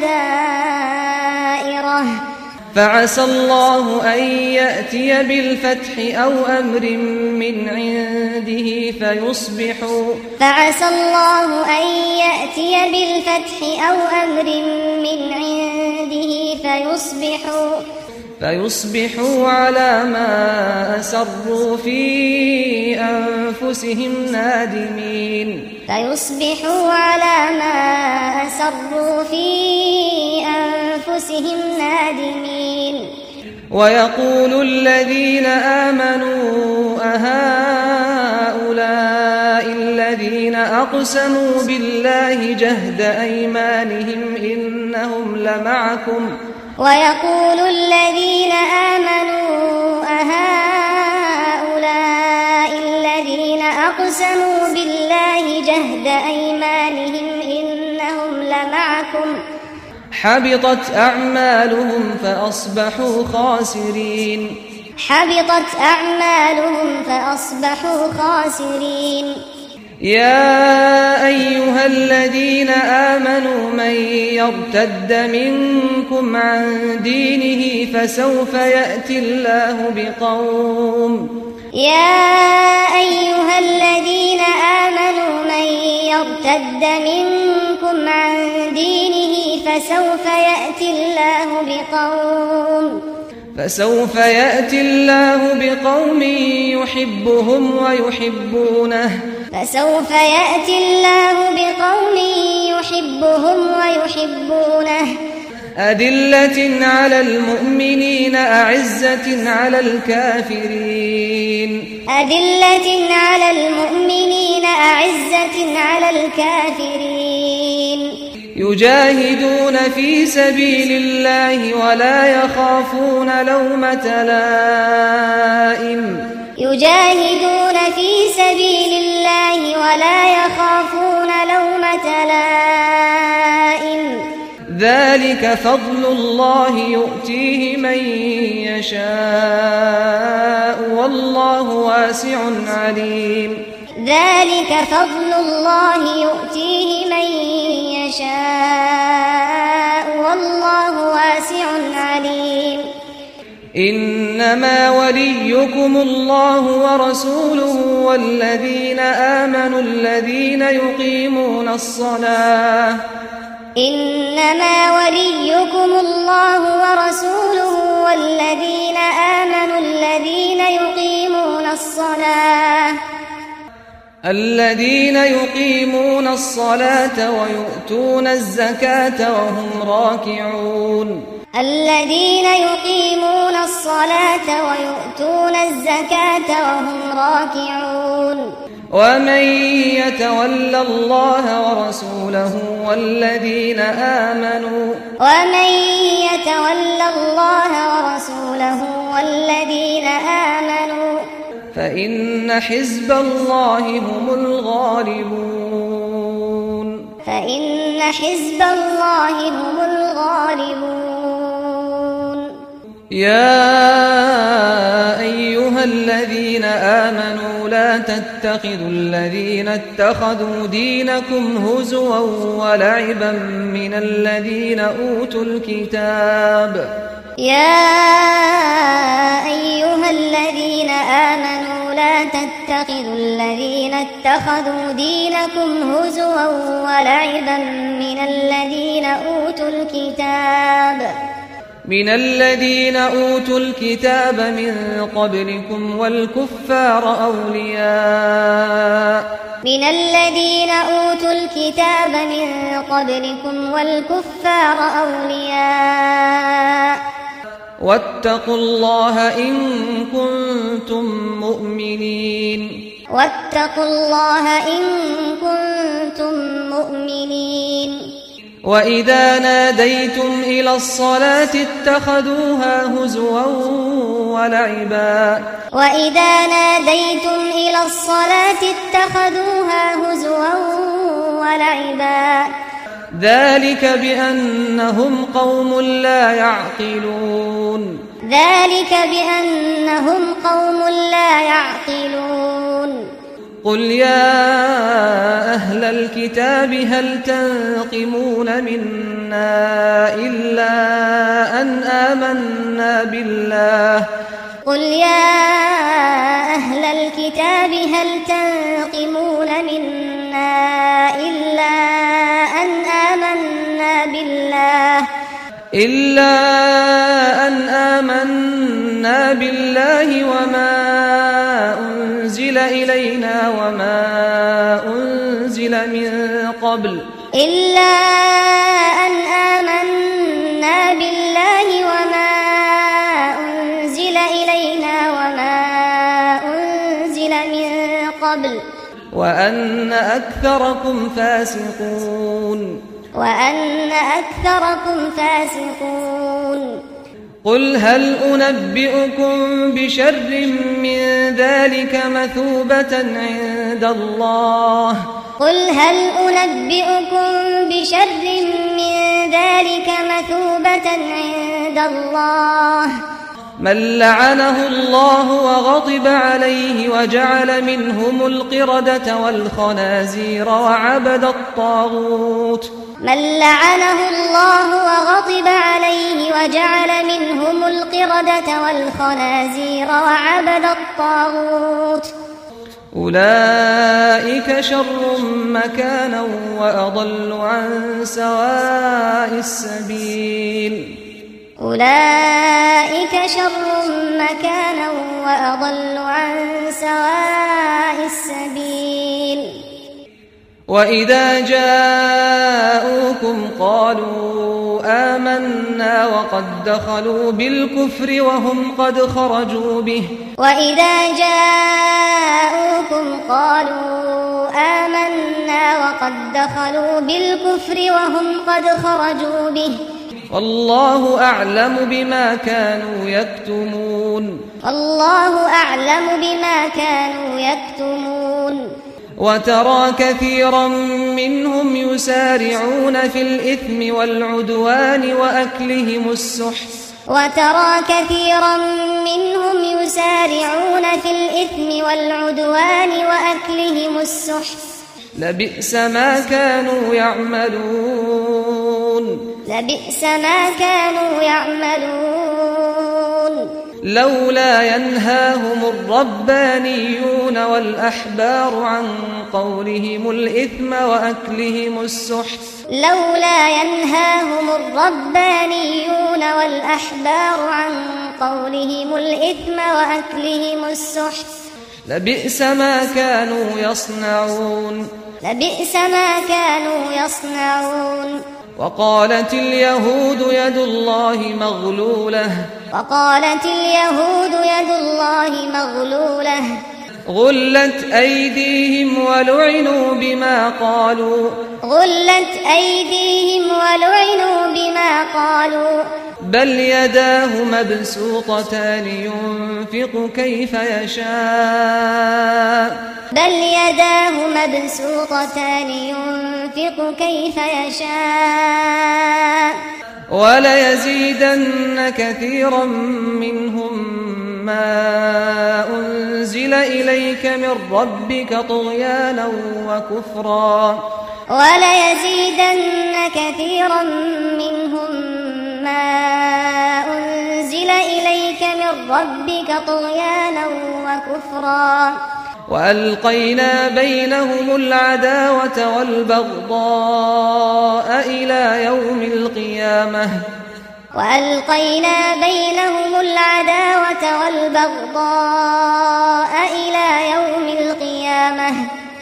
دائرة فعسى الله أن يأتي بالفتح أو أمر من عنده فيصبحوا فعسى الله أن يأتي بالفتح أو أمر من عنده فيصبحوا فيصبحوا على ما أسروا في أنفسهم نادمين فيصبحوا على ما أسروا في أنفسهم نادمين ويقول الذين آمنوا أهؤلاء الذين أقسموا بالله جهد أيمانهم إنهم لمعكم ويقول الذين آمنوا أهؤلاء الذين أقسموا بالله جهد أيمانهم إنهم لمعكم حبطت أعمالهم فأصبحوا خاسرين حبطت أعمالهم فأصبحوا خاسرين يا أيها الذين آمنوا من يرتد منكم عن دينه فسوف يأتي الله بقوم يا أيها الذين آمنوا من يرتد منكم عن دينه فسوف يأتي الله بقوم فسوف يأتي الله بقوم يحبهم ويحبونه فسوف يأتي الله بقوم يحبهم ويحبونه أذلة على المؤمنين أعزة على الكافرين أذلة على المؤمنين أعزة على الكافرين يجاهدون في سبيل الله ولا يخافون لومة لائم يجاهدون في سبيل الله ولا يخافون لومة لائم ذلك فضل الله يؤتيه من يشاء والله واسع عليم ذلك فضل الله يؤتيه من يشاء والله واسع عليم إنما وليكم الله ورسوله والذين آمنوا الذين يقيمون الصلاة إنما وليكم الله ورسوله والذين آمنوا الذين يقيمون الصلاة الذين يقيمون الصلاة ويؤتون الزكاة وهم راكعون الذين يقيمون الصلاة ويؤتون الزكاة وهم راكعون ومن يتول الله ورسوله والذين آمنوا ومن يتول الله ورسوله والذين آمنوا فإن حزب الله هم الغالبون فإن حزب الله هم الغالبون يا أيها الذين آمنوا لا تتخذوا الذين اتخذوا دينكم هزوا ولعبا من الذين أوتوا الكتاب يا أيها الذين آمنوا لا تتخذوا الذين اتخذوا دينكم هزوا ولعبا من الذين أوتوا الكتاب من الذين أوتوا الكتاب من قبلكم والكفار أولياء من الذين أوتوا الكتاب من قبلكم والكفار أولياء واتقوا الله إن كنتم مؤمنين واتقوا الله إن كنتم مؤمنين وإذا ناديتم إلى الصلاة اتخذوها هزوا ولعبا وإذا ناديتم إلى الصلاة اتخذوها هزوا ولعبا ذلك بأنهم قوم لا يعقلون ذلك بأنهم قوم لا يعقلون قل يا أهل الكتاب هل تنقمون منا إلا أن آمنا بالله قل يا أهل الكتاب هل تنقمون منا إلا أن آمنا بالله إلا أن آمنا بالله وما أنزل إلينا وما أنزل من قبل إلا أن آمنا بالله وما أنزل إلينا وما أنزل من قبل وأن أكثركم فاسقون وأن أكثركم فاسقون قل هل أنبئكم بشر من ذلك مثوبة عند الله قل هل أنبئكم بشر من ذلك مثوبة عند الله من لعنه الله وغضب عليه وجعل منهم القردة والخنازير وعبد الطاغوت من لعنه الله وغضب عليه وجعل منهم القردة والخنازير وعبد الطاغوت أولئك شر مكانا وأضل عن سواء السبيل أولئك شر مكانا وأضل عن سواء السبيل وإذا جاءوكم قالوا آمنا وقد دخلوا بالكفر وهم قد خرجوا به وإذا جاءوكم قالوا آمنا وقد دخلوا بالكفر وهم قد خرجوا به والله أعلم بما كانوا يكتمون والله أعلم بما كانوا يكتمون وترى كثيرا منهم يسارعون في الإثم والعدوان وأكلهم السحت وترى كثيرا منهم يسارعون في الإثم والعدوان وأكلهم السحت لبئس ما كانوا يعملون لبئس ما كانوا يعملون لولا ينهاهم الربانيون والأحبار عن قولهم الإثم وأكلهم السحت لولا ينهاهم الربانيون والأحبار عن قولهم الإثم وأكلهم السحت لبئس ما كانوا يصنعون لبئس ما كانوا يصنعون وقالت اليهود يد الله مغلولة وقالت اليهود يد الله مغلولة غلت أيديهم ولعنوا بما قالوا غلت أيديهم ولعنوا بما قالوا بل يداه مبسوطتان ينفق كيف يشاء بل يداه مبسوطتان ينفق كيف يشاء وليزيدن كثيرا منهم ما أنزل إليك من ربك طغيانا وكفرا وليزيدن كثيرا منهم ما أنزل إليك من ربك طغيانا وكفرا وألقينا بينهم العداوة والبغضاء إلى يوم القيامة وألقينا بينهم العداوة والبغضاء إلى يوم القيامة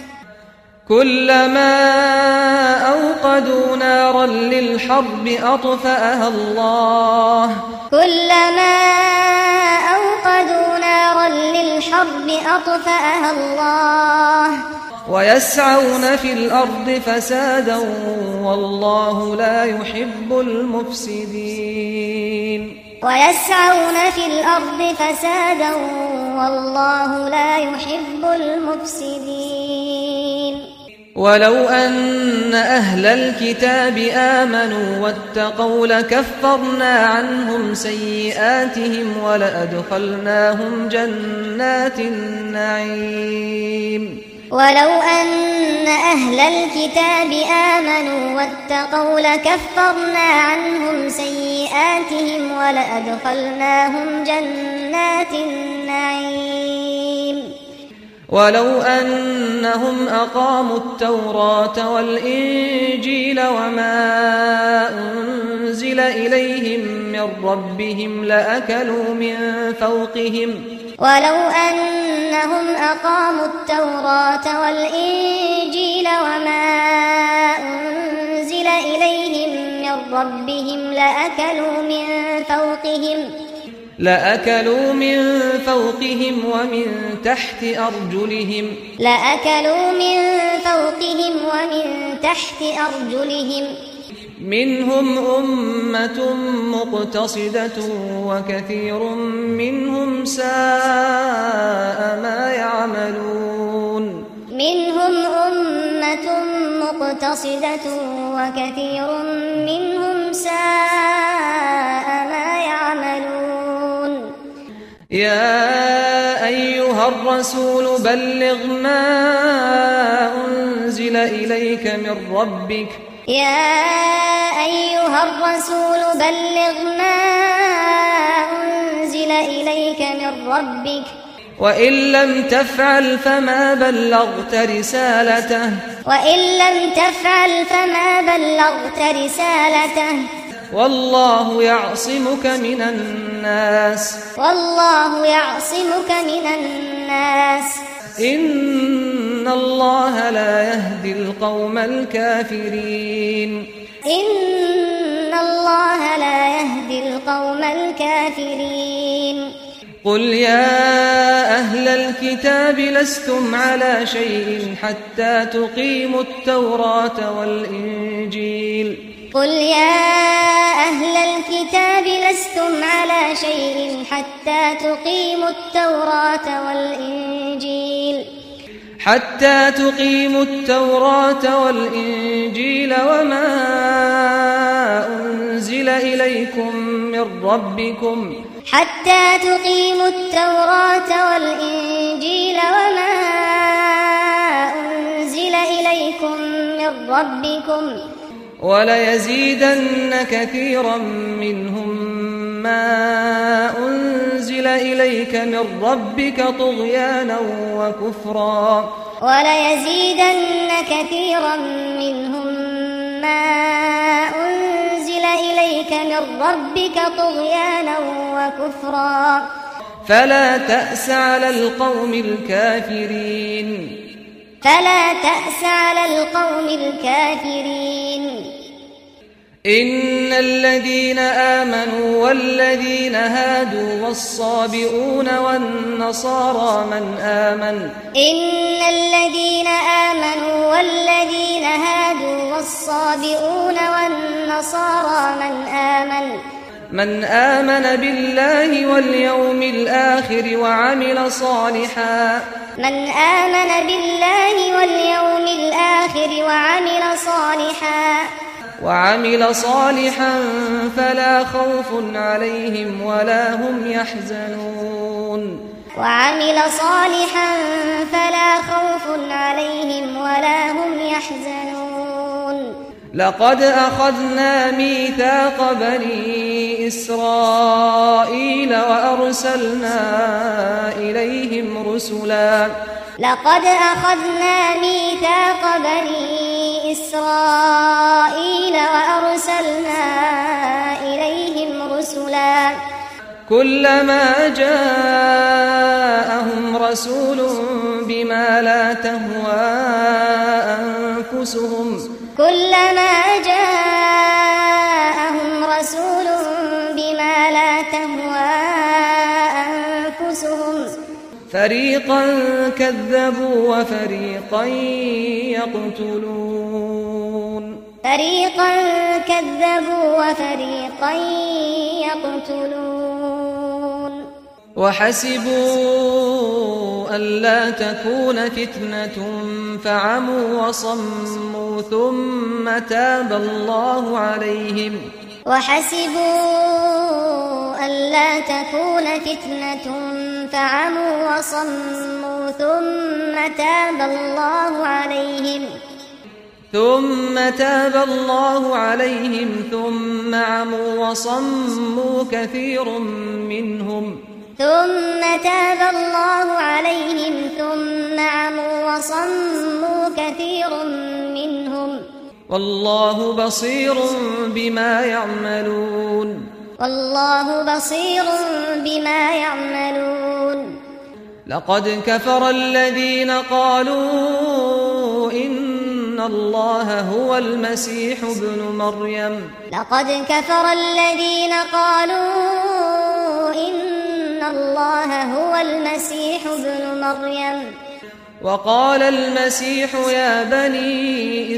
كلما أوقدوا نارا للحرب أطفأها الله كلما أوقدوا نارا للحرب أطفأها الله ويسعون في الأرض فسادا والله لا يحب المفسدين ويسعون في الأرض فسادا والله لا يحب المفسدين ولو أن أهل الكتاب آمنوا واتقوا لكفرنا عنهم سيئاتهم ولأدخلناهم جنات النعيم ولو أن أهل الكتاب آمنوا واتقوا لكفرنا عنهم سيئاتهم ولأدخلناهم جنات النعيم ولو أنهم أقاموا التوراة والإنجيل وما أنزل إليهم من ربهم لأكلوا من فوقهم ولو أنهم أقاموا التوراة والإنجيل وما أنزل إليهم من ربهم لأكلوا من فوقهم لأكلوا من فوقهم ومن تحت أرجلهم لأكلوا من فوقهم ومن تحت أرجلهم منهم أمة مقتصدة وكثير منهم ساء ما يعملون منهم أمة مقتصدة وكثير منهم ساء ما يعملون يا أيها الرسول بلغ ما أنزل إليك من ربك يا أيها الرسول بلغ ما أنزل إليك من ربك وإن لم تفعل فما بلغت رسالته وإن لم تفعل فما بلغت رسالته والله يعصمك من الناس والله يعصمك من الناس إن الله لا يهدي القوم الكافرين إن الله لا يهدي القوم الكافرين قل يا أهل الكتاب لستم على شيء حتى تقيموا التوراة والإنجيل قل يا أهل الكتاب لستم على شيء حتى تقيموا التوراة والإنجيل حتى تقيموا التوراة والإنجيل وما أنزل إليكم من ربكم حتى تقيموا التوراة والإنجيل وما أنزل إليكم من ربكم وليزيدن كثيرا منهم ما أنزل أنزل إليك من ربك طغيانا وكفرا وليزيدن كثيرا منهم ما أنزل إليك من ربك طغيانا وكفرا فلا تأس على القوم الكافرين فلا تأس على القوم الكافرين إن الذين آمنوا والذين هادوا والصابئون والنصارى من آمن إن الذين آمنوا والذين هادوا والصابئون والنصارى من آمن من آمن بالله واليوم الآخر وعمل صالحا من آمن بالله واليوم الآخر وعمل صالحا وعمل صالحا فلا خوف عليهم ولا هم يحزنون وعمل صالحا فلا خوف عليهم ولا هم يحزنون لقد أخذنا ميثاق بني إسرائيل وأرسلنا إليهم رسلا لقد أخذنا ميثاق بني إسرائيل وأرسلنا إليهم رسلا كلما جاءهم رسول بما لا تهوى أنفسهم كلما جاءهم رسول بما لا تهوى أنفسهم فريقا كذبوا وفريقا يقتلون فريقا كذبوا وفريقا يقتلون وحسبوا ألا تكون فتنة فعموا وصموا ثم تاب الله عليهم وحسبوا ألا تكون فتنة فعموا وصموا ثم تاب الله عليهم ثم تاب الله عليهم ثم عموا وصموا كثير منهم ثم تاب الله عليهم ثم عموا وصموا كثير منهم والله بصير بما يعملون والله بصير بما يعملون لقد كفر الذين قالوا إن الله هو المسيح ابن مريم لقد كفر الذين قالوا إن الله هو المسيح ابن مريم وقال المسيح يا بني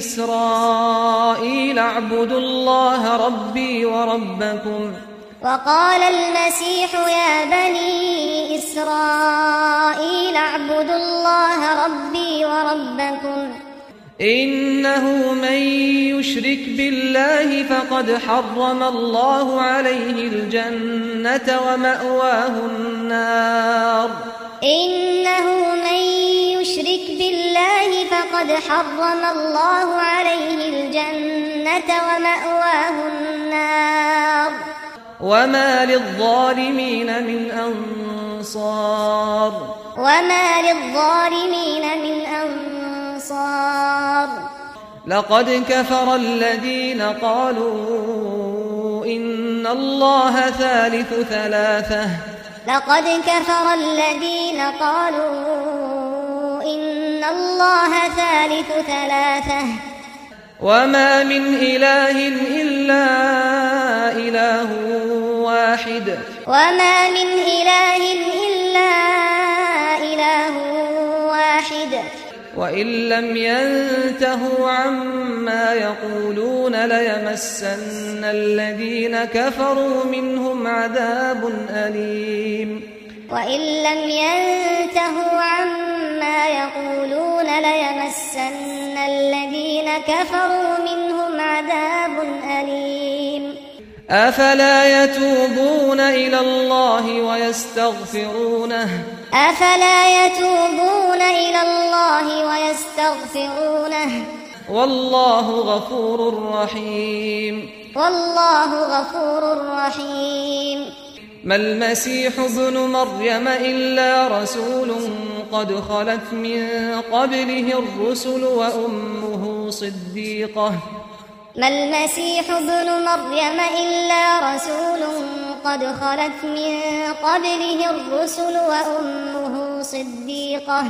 إسرائيل اعبدوا الله ربي وربكم وقال المسيح يا بني إسرائيل اعبدوا الله ربي وربكم إنه من يشرك بالله فقد حرم الله عليه الجنة ومأواه النار إنه من يشرك بالله فقد حرم الله عليه الجنة ومأواه النار وما للظالمين من أنصار وما للظالمين من أنصار لقد كفر الذين قالوا إن الله ثالث ثلاثة لقد كفر الذين قالوا إن الله ثالث ثلاثة وما من إله إلا إله واحد وما من إله إلا إله واحد وإن لم ينتهوا عما يقولون ليمسن الذين كفروا منهم عذاب أليم وإن لم ينتهوا عما يقولون ليمسن الذين كفروا منهم عذاب أليم أفلا يتوبون إلى الله ويستغفرونه أفلا يتوبون إلى الله ويستغفرونه والله غفور رحيم والله غفور رحيم ما المسيح ابن مريم إلا رسول قد خلت من قبله الرسل وأمه صديقة ما المسيح ابن مريم إلا رسول قد خلت من قبله الرسل وأمه صديقة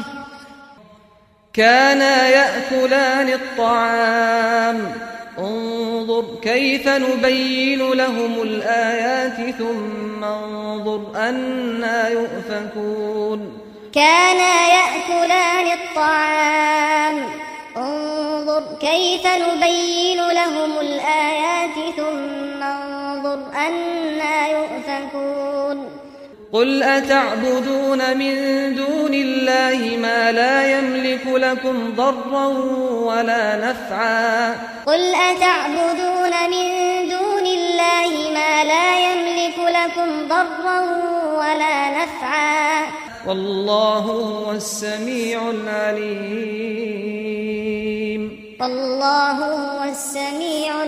كانا يأكلان الطعام انظر كيف نبين لهم الآيات ثم انظر أنى يؤفكون كانا يأكلان الطعام انظر كيف نبين لهم الآيات ثم انظر أنى يؤفكون قل أتعبدون من دون الله ما لا يملك لكم ضرا ولا نفعا قل أتعبدون من دون الله ما لا يملك لكم ضرا ولا نفعا والله هو السميع العليم والله هو السميع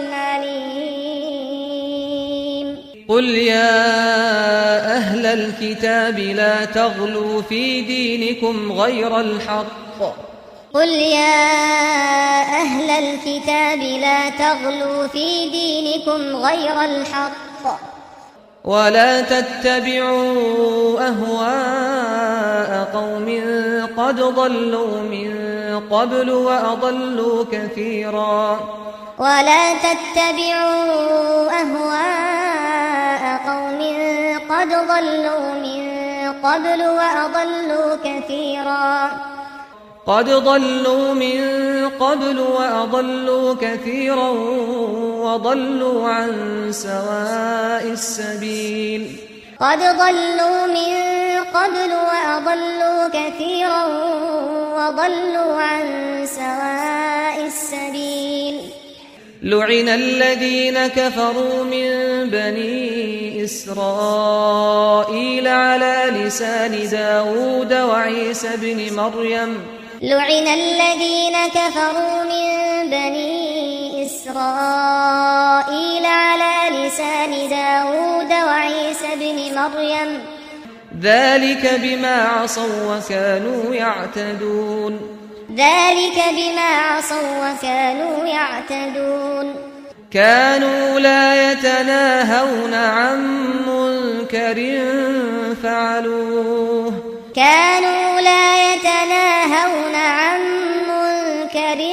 العليم قل يا أهل الكتاب لا تغلوا في دينكم غير الحق قل يا أهل الكتاب لا تغلوا في دينكم غير الحق ولا تتبعوا أهواء قوم قد ضلوا من قبل وأضلوا كثيرا ولا تتبعوا أهواء قوم قد ضلوا من قبل وأضلوا كثيرا قد ضلوا من قبل وأضلوا كثيرا وضلوا عن سواء السبيل قد ضلوا من قبل وأضلوا كثيرا وضلوا عن سواء السبيل لعن الذين كفروا من بني إسرائيل على لسان داود وعيسى بن مريم لعن الذين كفروا من بني إسرائيل على لسان داود وعيسى بن مريم ذلك بما عصوا وكانوا يعتدون ذلك بما عصوا وكانوا يعتدون كانوا لا يتناهون عن منكر فعلوه كانوا لا يتناهون عن منكر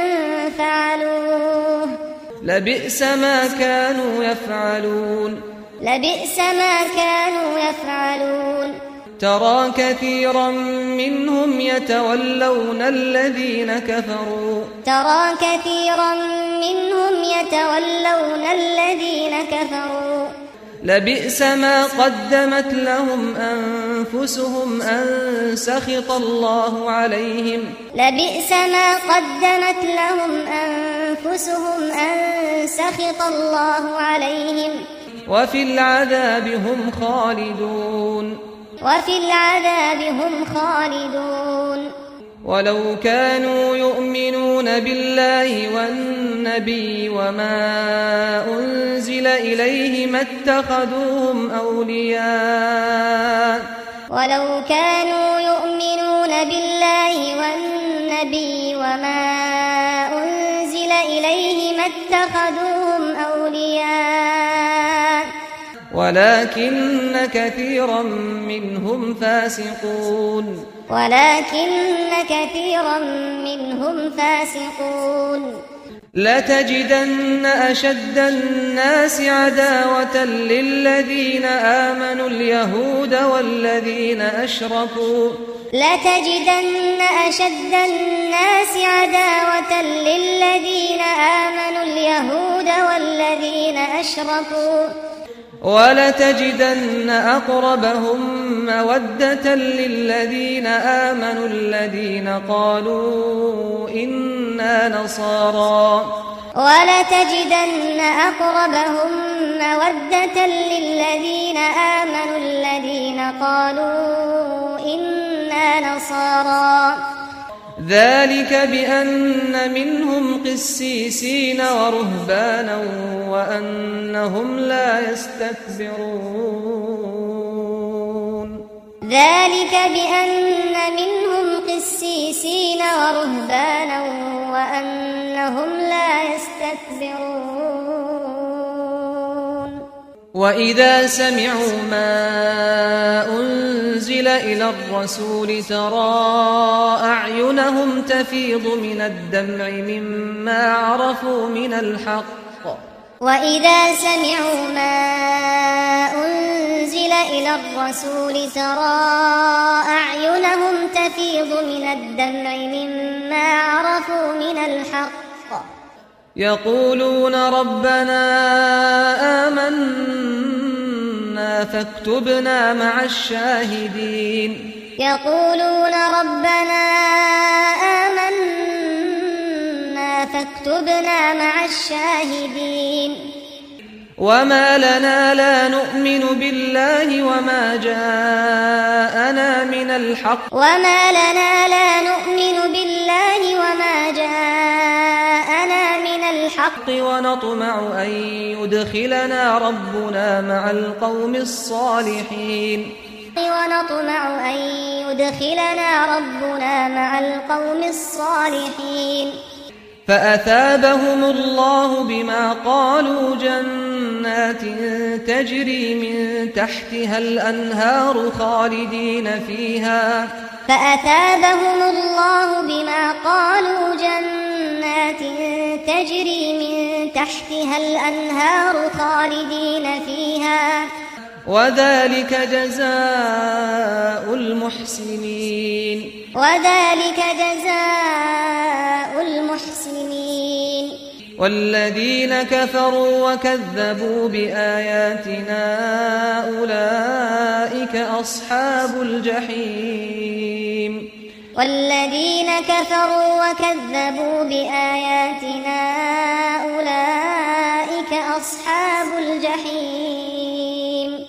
فعلوه لبئس ما كانوا يفعلون لبئس ما كانوا يفعلون ترى كثيرا منهم يتولون الذين كفروا ترى كثيرا منهم يتولون الذين كفروا لبئس ما قدمت لهم أنفسهم أن سخط الله عليهم لبئس ما قدمت لهم أنفسهم أن سخط الله عليهم وفي العذاب هم خالدون وفي العذاب هم خالدون ولو كانوا يؤمنون بالله والنبي وما أنزل إليه ما اتخذوهم أولياء ولو كانوا يؤمنون بالله والنبي وما أنزل إليه ما اتخذوهم أولياء ولكن كثيرا منهم فاسقون ولكن كثيرا منهم فاسقون لتجدن أشد الناس عداوة للذين آمنوا اليهود والذين أشركوا لتجدن أشد الناس عداوة للذين آمنوا اليهود والذين أشركوا ولتجدن أقربهم مودة للذين آمنوا الذين قالوا إنا نصارى ولتجدن أقربهم مودة للذين آمنوا الذين قالوا إنا نصارى ذلك بأن منهم قسيسين ورهبانا وأنهم لا يستكبرون ذلك بأن منهم قسيسين ورهبانا وأنهم لا يستكبرون وإذا سمعوا ما أنزل إلى الرسول ترى أعينهم تفيض من الدمع مما عرفوا من الحق وإذا سمعوا ما أنزل إلى الرسول ترى أعينهم تفيض من الدمع مما عرفوا من الحق يقولون ربنا آمنا فاكتبنا مع الشاهدين يقولون ربنا آمنا فاكتبنا مع الشاهدين وما لنا لا نؤمن بالله وما جاءنا من الحق وما لنا لا نؤمن بالله وما جاءنا من الحق ونطمع أن يدخلنا ربنا مع القوم الصالحين ونطمع أن يدخلنا ربنا مع القوم الصالحين فأثابهم الله بما قالوا جنات تجري من تحتها الأنهار خالدين فيها فأثابهم الله بما قالوا جنات تجري من تحتها الأنهار خالدين فيها وذلك جزاء المحسنين وذلك جزاء المحسنين والذين كفروا وكذبوا بآياتنا أولئك أصحاب الجحيم والذين كفروا وكذبوا بآياتنا أولئك أصحاب الجحيم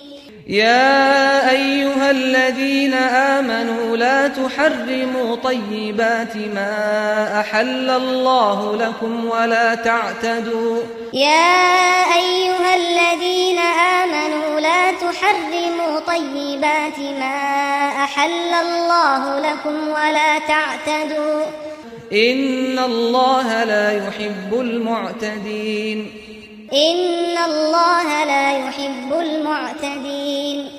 يا أيها الذين آمنوا لا تحرموا طيبات ما أحل الله لكم ولا تعتدوا يا أيها الذين آمنوا لا تحرموا طيبات ما أحل الله لكم ولا تعتدوا إن الله لا يحب المعتدين إن الله لا يحب المعتدين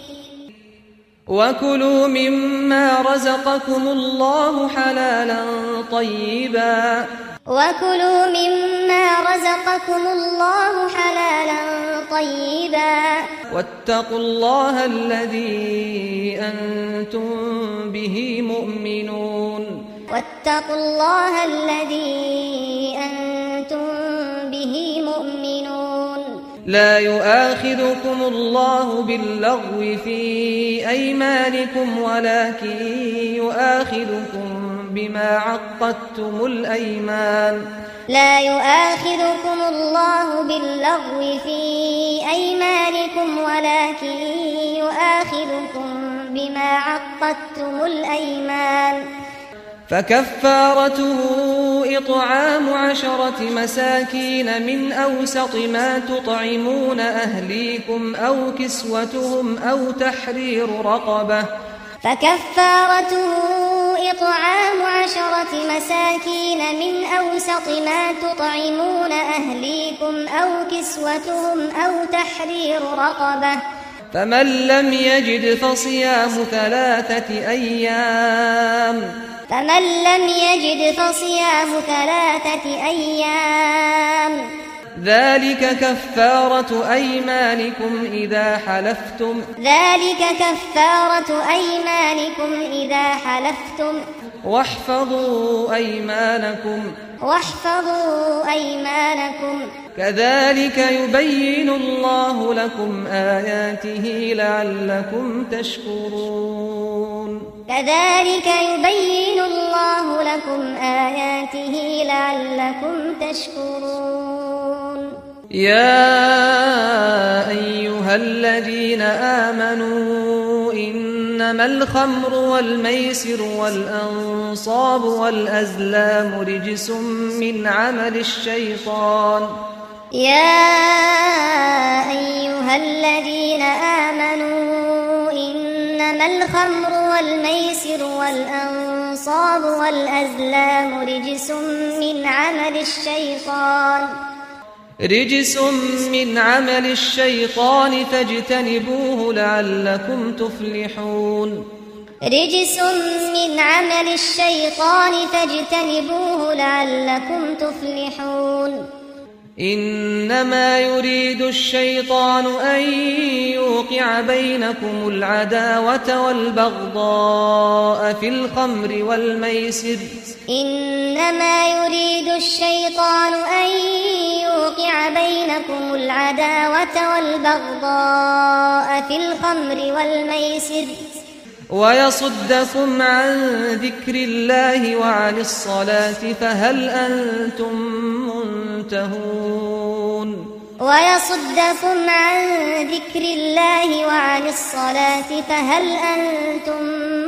وكلوا مما رزقكم الله حلالا طيبا وكلوا مما رزقكم الله حلالا طيبا واتقوا الله الذي أنتم به مؤمنون واتقوا الله الذي أنتم به مؤمنون لا يؤاخذكم الله باللغو في أيمانكم ولكن يؤاخذكم بما عقدتم الأيمان لا يؤاخذكم الله باللغو في أيمانكم ولكن يؤاخذكم بما عقدتم الأيمان فكفارته إطعام عشرة مساكين من أوسط ما تطعمون أهليكم أو كسوتهم أو تحرير رقبة فكفارته إطعام عشرة مساكين من أوسط ما تطعمون أهليكم أو كسوتهم أو تحرير رقبة فمن لم يجد فصيام ثلاثة أيام فمن لم يجد فصيام ثلاثة أيام ذلك كفارة أيمانكم إذا حلفتم ذلك كفارة أيمانكم إذا حلفتم واحفظوا أيمانكم واحفظوا أيمانكم كذلك يبين الله لكم آياته لعلكم تشكرون كذلك يبين الله لكم آياته لعلكم تشكرون يا أيها الذين آمنوا إنما الخمر والميسر والأنصاب والأزلام رجس من عمل الشيطان يا أيها الذين آمنوا إنما إنما الخمر والميسر والأنصاب والأزلام رجس من عمل الشيطان رجس من عمل الشيطان فاجتنبوه لعلكم تفلحون رجس من عمل الشيطان فاجتنبوه لعلكم تفلحون إنما يريد الشيطان أن يوقع بينكم العداوة والبغضاء في الخمر والميسر إنما يريد الشيطان أن يوقع بينكم العداوة والبغضاء في الخمر والميسر ويصدكم عن ذكر الله وعن الصلاة فهل أنتم منتهون ويصدكم عن ذكر الله وعن الصلاة فهل أنتم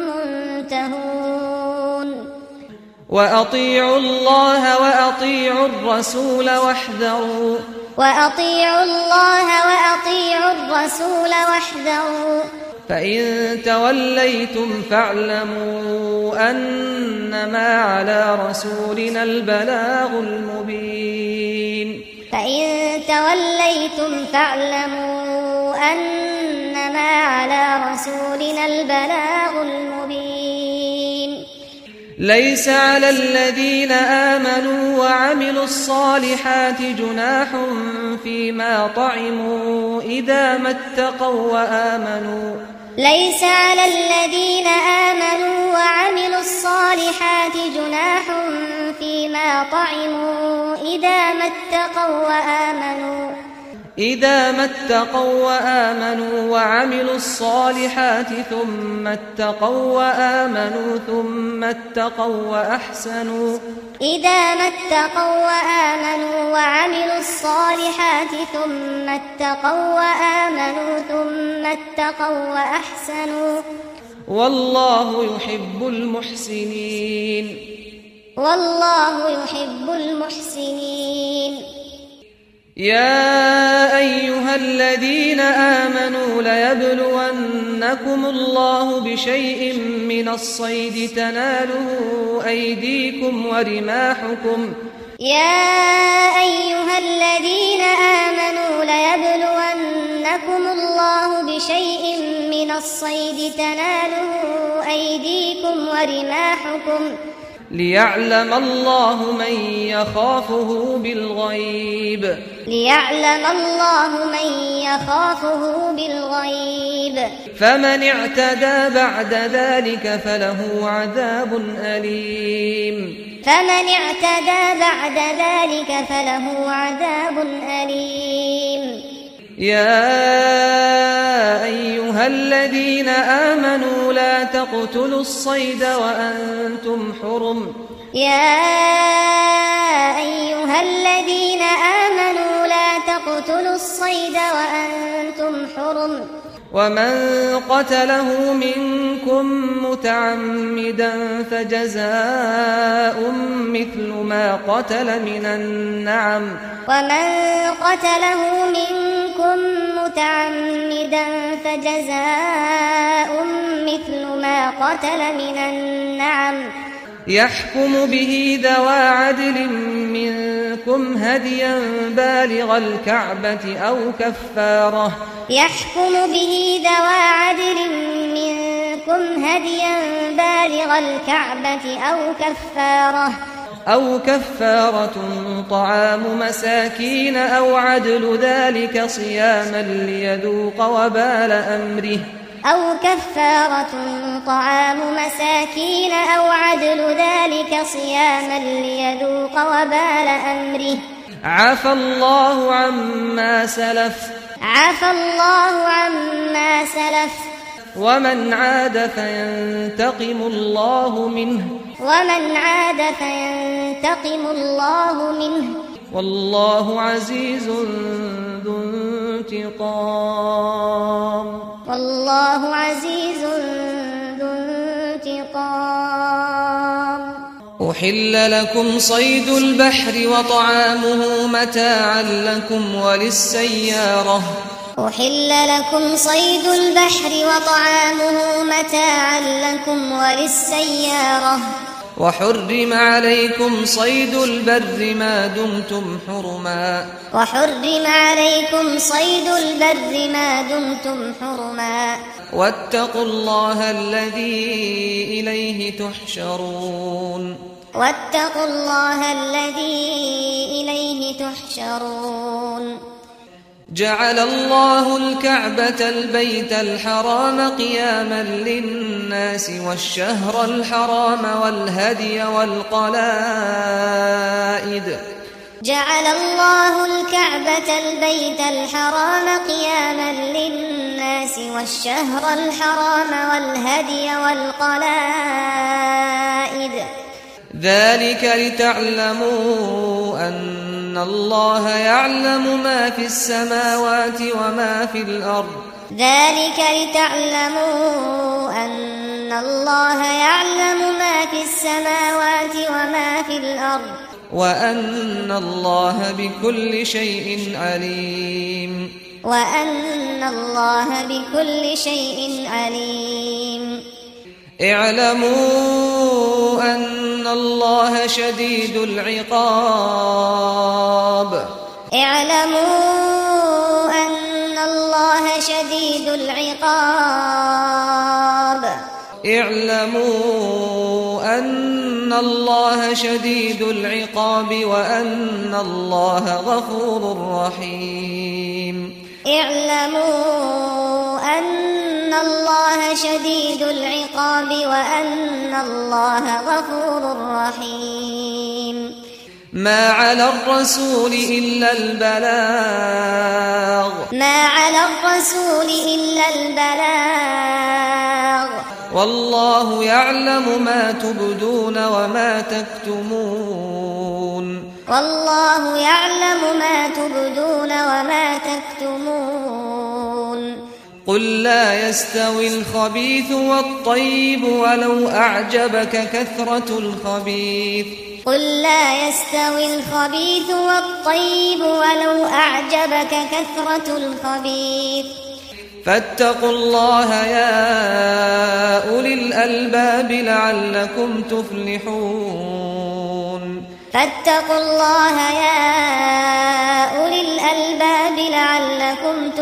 منتهون وأطيعوا الله وأطيعوا الرسول واحذروا وأطيعوا الله وأطيعوا الرسول واحذروا فإن توليتم فاعلموا أنما على رسولنا البلاغ المبين فإن توليتم فاعلموا أنما على رسولنا البلاغ المبين ليس على الذين آمنوا وعملوا الصالحات جناح فيما طعموا إذا ما اتقوا وآمنوا ليس على الذين آمنوا وعملوا الصالحات جناح فيما طعموا إذا ما اتقوا وآمنوا إذا ما اتقوا وآمنوا وعملوا الصالحات ثم اتقوا وآمنوا ثم اتقوا وأحسنوا إذا ما اتقوا وآمنوا وعملوا الصالحات ثم اتقوا وآمنوا ثم اتقوا وأحسنوا والله يحب المحسنين والله يحب المحسنين يا أيها الذين آمنوا ليبلونكم الله بشيء من الصيد تناله أيديكم ورماحكم يا أيها الذين آمنوا ليبلونكم الله بشيء من الصيد تناله أيديكم ورماحكم ليعلم الله من يخافه بالغيب ليعلم الله من يخافه بالغيب فمن اعتدى بعد ذلك فله عذاب أليم فمن اعتدى بعد ذلك فله عذاب أليم يا أيها الذين آمنوا لا تقتلوا الصيد وأنتم حرم يا أيها الذين آمنوا لا تقتلوا الصيد وأنتم حرم ومن قتله منكم متعمدا فجزاء مثل ما قتل من النعم ومن قتله منكم متعمدا فجزاء مثل ما قتل من النعم يحكم به ذوى عدل منكم هديا بالغ الكعبة أو كفارة يحكم به ذوى عدل منكم هديا بالغ الكعبة أو كفارة أو كفارة طعام مساكين أو عدل ذلك صياما ليذوق وبال أمره أو كفارة طعام مساكين أو عدل ذلك صياما ليذوق وبال أمره عفى الله عما سلف عفى الله عما سلف ومن عاد فينتقم الله منه ومن عاد فينتقم الله منه والله عزيز ذو انتقام والله عزيز ذو انتقام أحل لكم صيد البحر وطعامه متاعا لكم وللسيارة أحل لكم صيد البحر وطعامه متاعا لكم وللسيارة وحرم عليكم صيد البر ما دمتم حرما وحرم عليكم صيد البر ما دمتم حرما واتقوا الله الذي إليه تحشرون واتقوا الله الذي إليه تحشرون جعل الله الكعبة البيت الحرام قياما للناس والشهر الحرام والهدي والقلائد جعل الله الكعبة البيت الحرام قياما للناس والشهر الحرام والهدي والقلائد ذلك لتعلموا أن الله يعلم ما في السماوات وما في الأرض ذلك لتعلموا أن الله يعلم ما في السماوات وما في الأرض وأن الله بكل شيء عليم وأن الله بكل شيء عليم اعلموا أن الله شديد العقاب اعلموا أن الله شديد العقاب اعلموا أن الله شديد العقاب وأن الله غفور رحيم اعلموا أن الله شديد العقاب وأن الله غفور رحيم ما على الرسول إلا البلاغ ما على الرسول إلا البلاغ والله يعلم ما تبدون وما تكتمون والله يعلم ما تبدون وما تكتمون قل لا يستوي الخبيث والطيب ولو أعجبك كثرة الخبيث قل لا يستوي الخبيث والطيب ولو أعجبك كثرة الخبيث فاتقوا الله يا أولي الألباب لعلكم تفلحون فاتقوا الله يا أولي الألباب لعلكم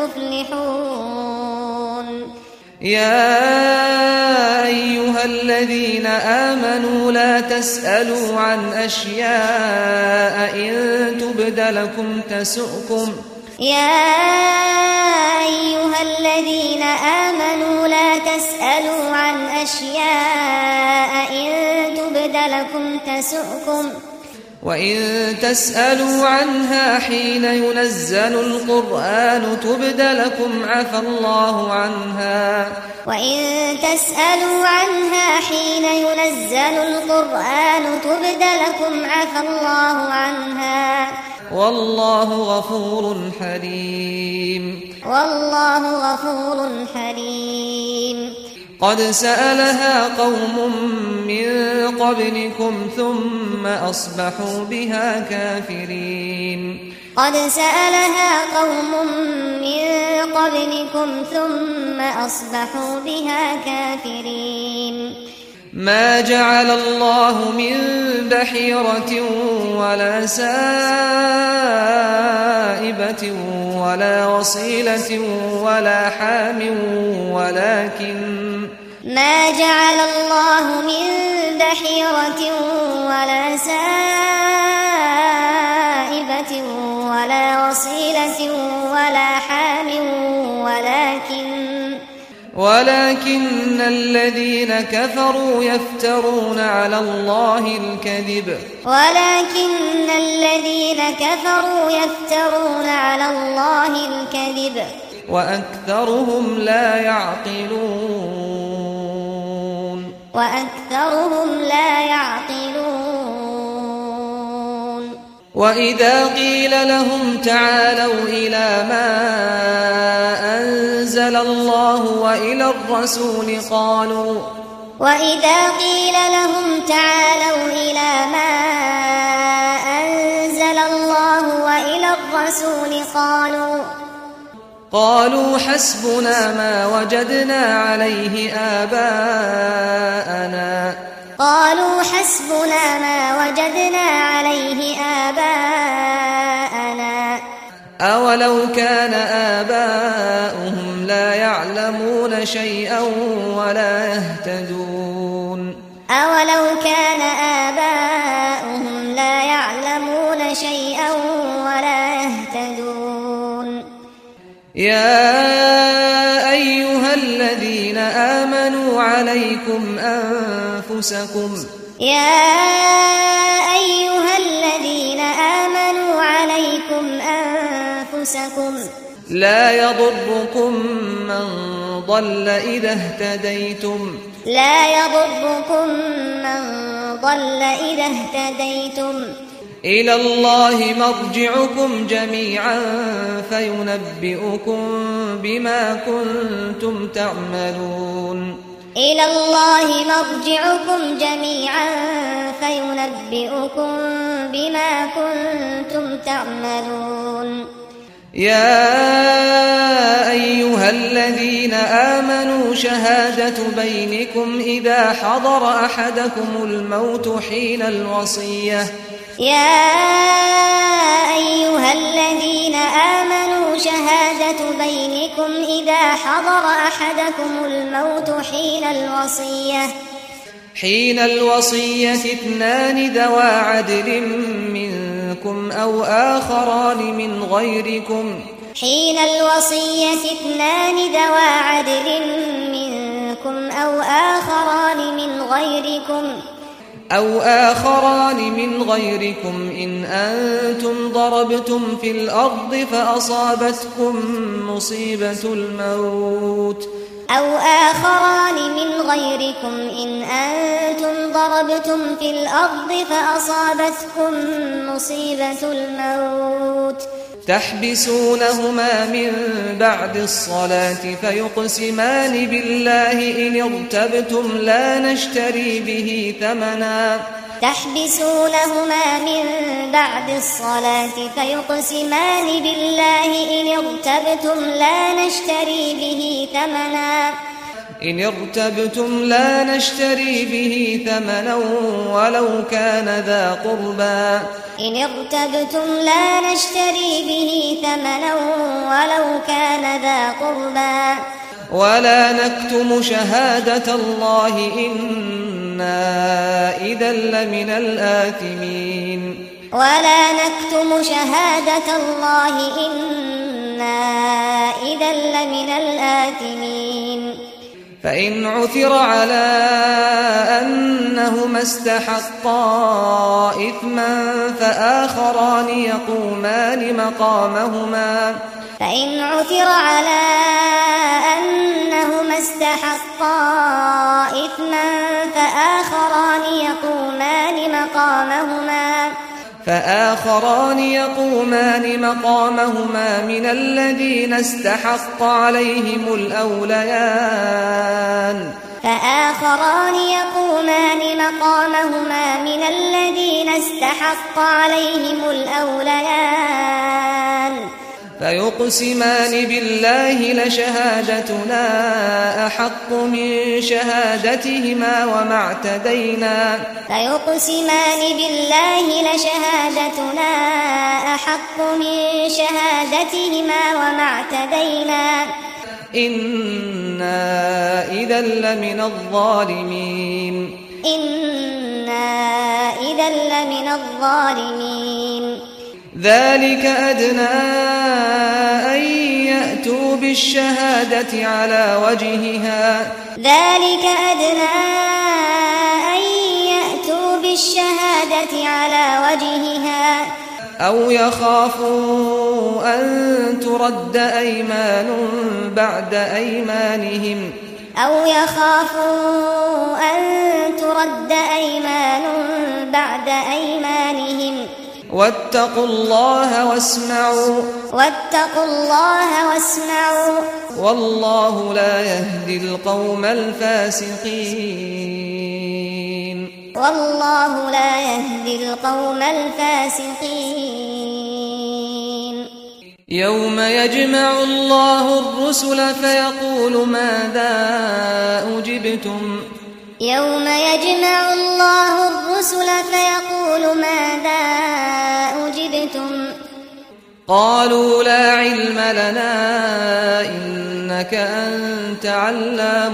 تفلحون يا أيها الذين آمنوا لا تسألوا عن أشياء إن تبد لكم تسؤكم يا أيها الذين آمنوا لا تسألوا عن أشياء إن تبد لكم تسؤكم وإن تسألوا عنها حين ينزل القرآن تبد لكم عفى الله عنها وإن تسألوا عنها حين ينزل القرآن تبد لكم عفى الله عنها والله غفور حليم والله غفور حليم قد سألها قوم من قبلكم ثم أصبحوا بها كافرين قد سألها قوم من قبلكم ثم أصبحوا بها كافرين ما جعل الله من بحيرة ولا سائبة ولا وصيلة ولا حام ولكن ما جعل الله من بحيرة ولا سائبة ولا وصيلة ولا حام ولكن ولكن الذين كفروا يفترون على الله الكذب ولكن الذين كفروا يفترون على الله الكذب وأكثرهم لا يعقلون وأكثرهم لا يعقلون وإذا قيل لهم تعالوا إلى ما أنزل الله وإلى الرسول قالوا وإذا قيل لهم تعالوا إلى ما أنزل الله وإلى الرسول قالوا قالوا حسبنا ما وجدنا عليه آباءنا قالوا حسبنا ما وجدنا عليه آباءنا أولو كان آباؤهم لا يعلمون شيئا ولا يهتدون أولو كان آباؤهم لا يعلمون شيئا ولا يهتدون يا أيها الذين آمنوا عليكم أنفسكم يا أيها الذين آمنوا عليكم أنفسكم لا يضركم من ضل إذا اهتديتم لا يضركم من ضل إذا اهتديتم إلى الله مرجعكم جميعا فينبئكم بما كنتم تعملون إلى الله مرجعكم جميعا فينبئكم بما كنتم تعملون يا أيها الذين آمنوا شهادة بينكم إذا حضر أحدكم الموت حين الوصية يا أيها الذين آمنوا شهادة بينكم إذا حضر أحدكم الموت حين الوصية حين الوصية اثنان ذوى عدل منكم أو آخران من غيركم حين الوصية اثنان ذوى عدل منكم أو آخران من غيركم أو آخران من غيركم إن أنتم ضربتم في الأرض فأصابتكم مصيبة الموت أو آخران من غيركم إن أنتم ضربتم في الأرض فأصابتكم مصيبة الموت تحبسونهما من بعد الصلاة فيقسمان بالله إن ارتبتم لا نشتري به ثمنا تحبسونهما من بعد الصلاة فيقسمان بالله إن ارتبتم لا نشتري به ثمنا إن ارتبتم لا نشتري به ثمنا ولو كان ذا قربى إن ارتبتم لا نشتري به ثمنا ولو كان ذا قربى ولا نكتم شهادة الله إنا إذا لمن الآثمين ولا نكتم شهادة الله إنا إذا لمن الآثمين فإن عثر على أنهما استحقا إثما فآخران يقومان مقامهما فإن عثر على أنهما استحقا إثما فآخران يقومان مقامهما فآخران يقومان مقامهما من الذين استحق عليهم الأوليان فآخران يقومان مقامهما من الذين استحق عليهم الأوليان فيقسمان بالله لشهادتنا أحق من شهادتهما وما اعتدينا فيقسمان بالله لشهادتنا أحق من شهادتهما وما اعتدينا إنا إذا لمن الظالمين إنا إذا لمن الظالمين ذلك أدنى أن يأتوا بالشهادة على وجهها ذلك أدنى أن يأتوا بالشهادة على وجهها أو يخافوا أن ترد أيمان بعد أيمانهم أو يخافوا أن ترد أيمان بعد أيمانهم واتقوا الله واسمعوا واتقوا الله واسمعوا والله لا يهدي القوم الفاسقين والله لا يهدي القوم الفاسقين يوم يجمع الله الرسل فيقول ماذا أجبتم يوم يجمع الله الرسل فيقول ماذا أجبتم قالوا لا علم لنا إنك أنت علام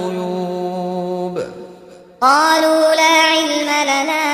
الغيوب قالوا لا علم لنا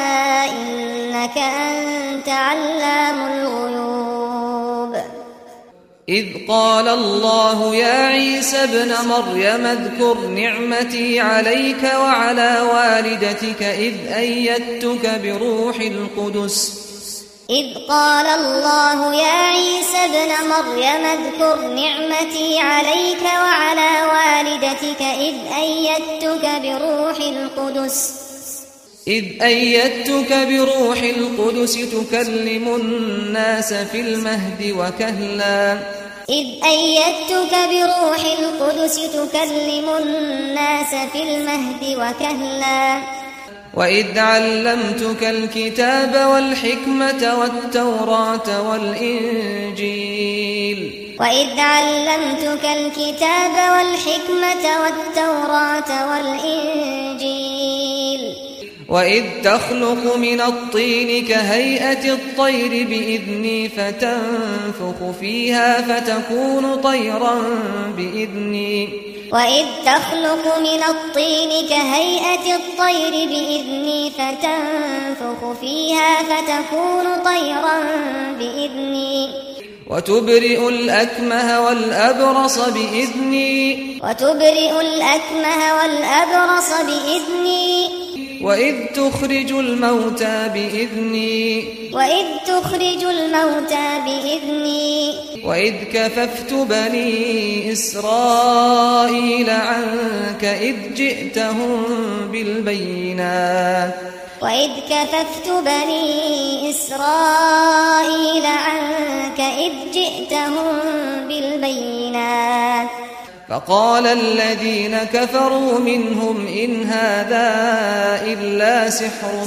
إنك أنت علام الغيوب إذ قال الله يا عيسى ابن مريم اذكر نعمتي عليك وعلى والدتك إذ أيدتك بروح القدس إذ قال الله يا عيسى ابن مريم اذكر نعمتي عليك وعلى والدتك إذ أيدتك بروح القدس إذ أيدتك بروح القدس تكلم الناس في المهد وكهلا إذ أيدتك بروح القدس تكلم الناس في المهد وكهلا وإذ علمتك الكتاب والحكمة والتوراة والإنجيل وإذ علمتك الكتاب والحكمة والتوراة والإنجيل وإذ تخلق من الطين كهيئة الطير بإذني فتنفخ فيها فتكون طيرا بإذني وإذ تخلق من الطين كهيئة الطير بإذني فتنفخ فيها فتكون طيرا بإذني وتبرئ الأكمه والأبرص بإذني وتبرئ الأكمه والأبرص بإذني وإذ تخرج الموتى بإذني وإذ تخرج الموتى بإذني وإذ كففت بني إسرائيل عنك إذ جئتهم بالبينات وإذ كففت بني إسرائيل عنك إذ جئتهم بالبينات فقال الذين كفروا منهم إن هذا إلا سحر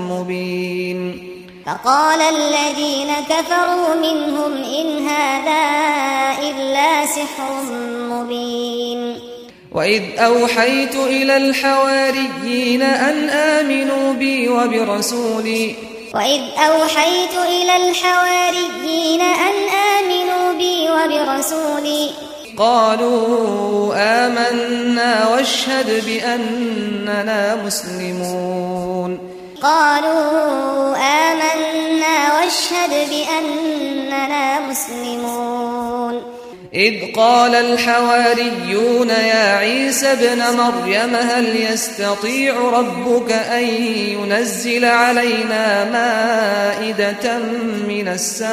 مبين فقال الذين كفروا منهم إن هذا إلا سحر مبين وإذ أوحيت إلى الحواريين أن آمنوا بي وبرسولي وإذ أوحيت إلى الحواريين أن آمنوا بي وبرسولي قالوا آمنا واشهد بأننا مسلمون قالوا آمنا واشهد بأننا مسلمون إذ قال الحواريون يا عيسى ابن مريم هل يستطيع ربك أن ينزل علينا مائدة من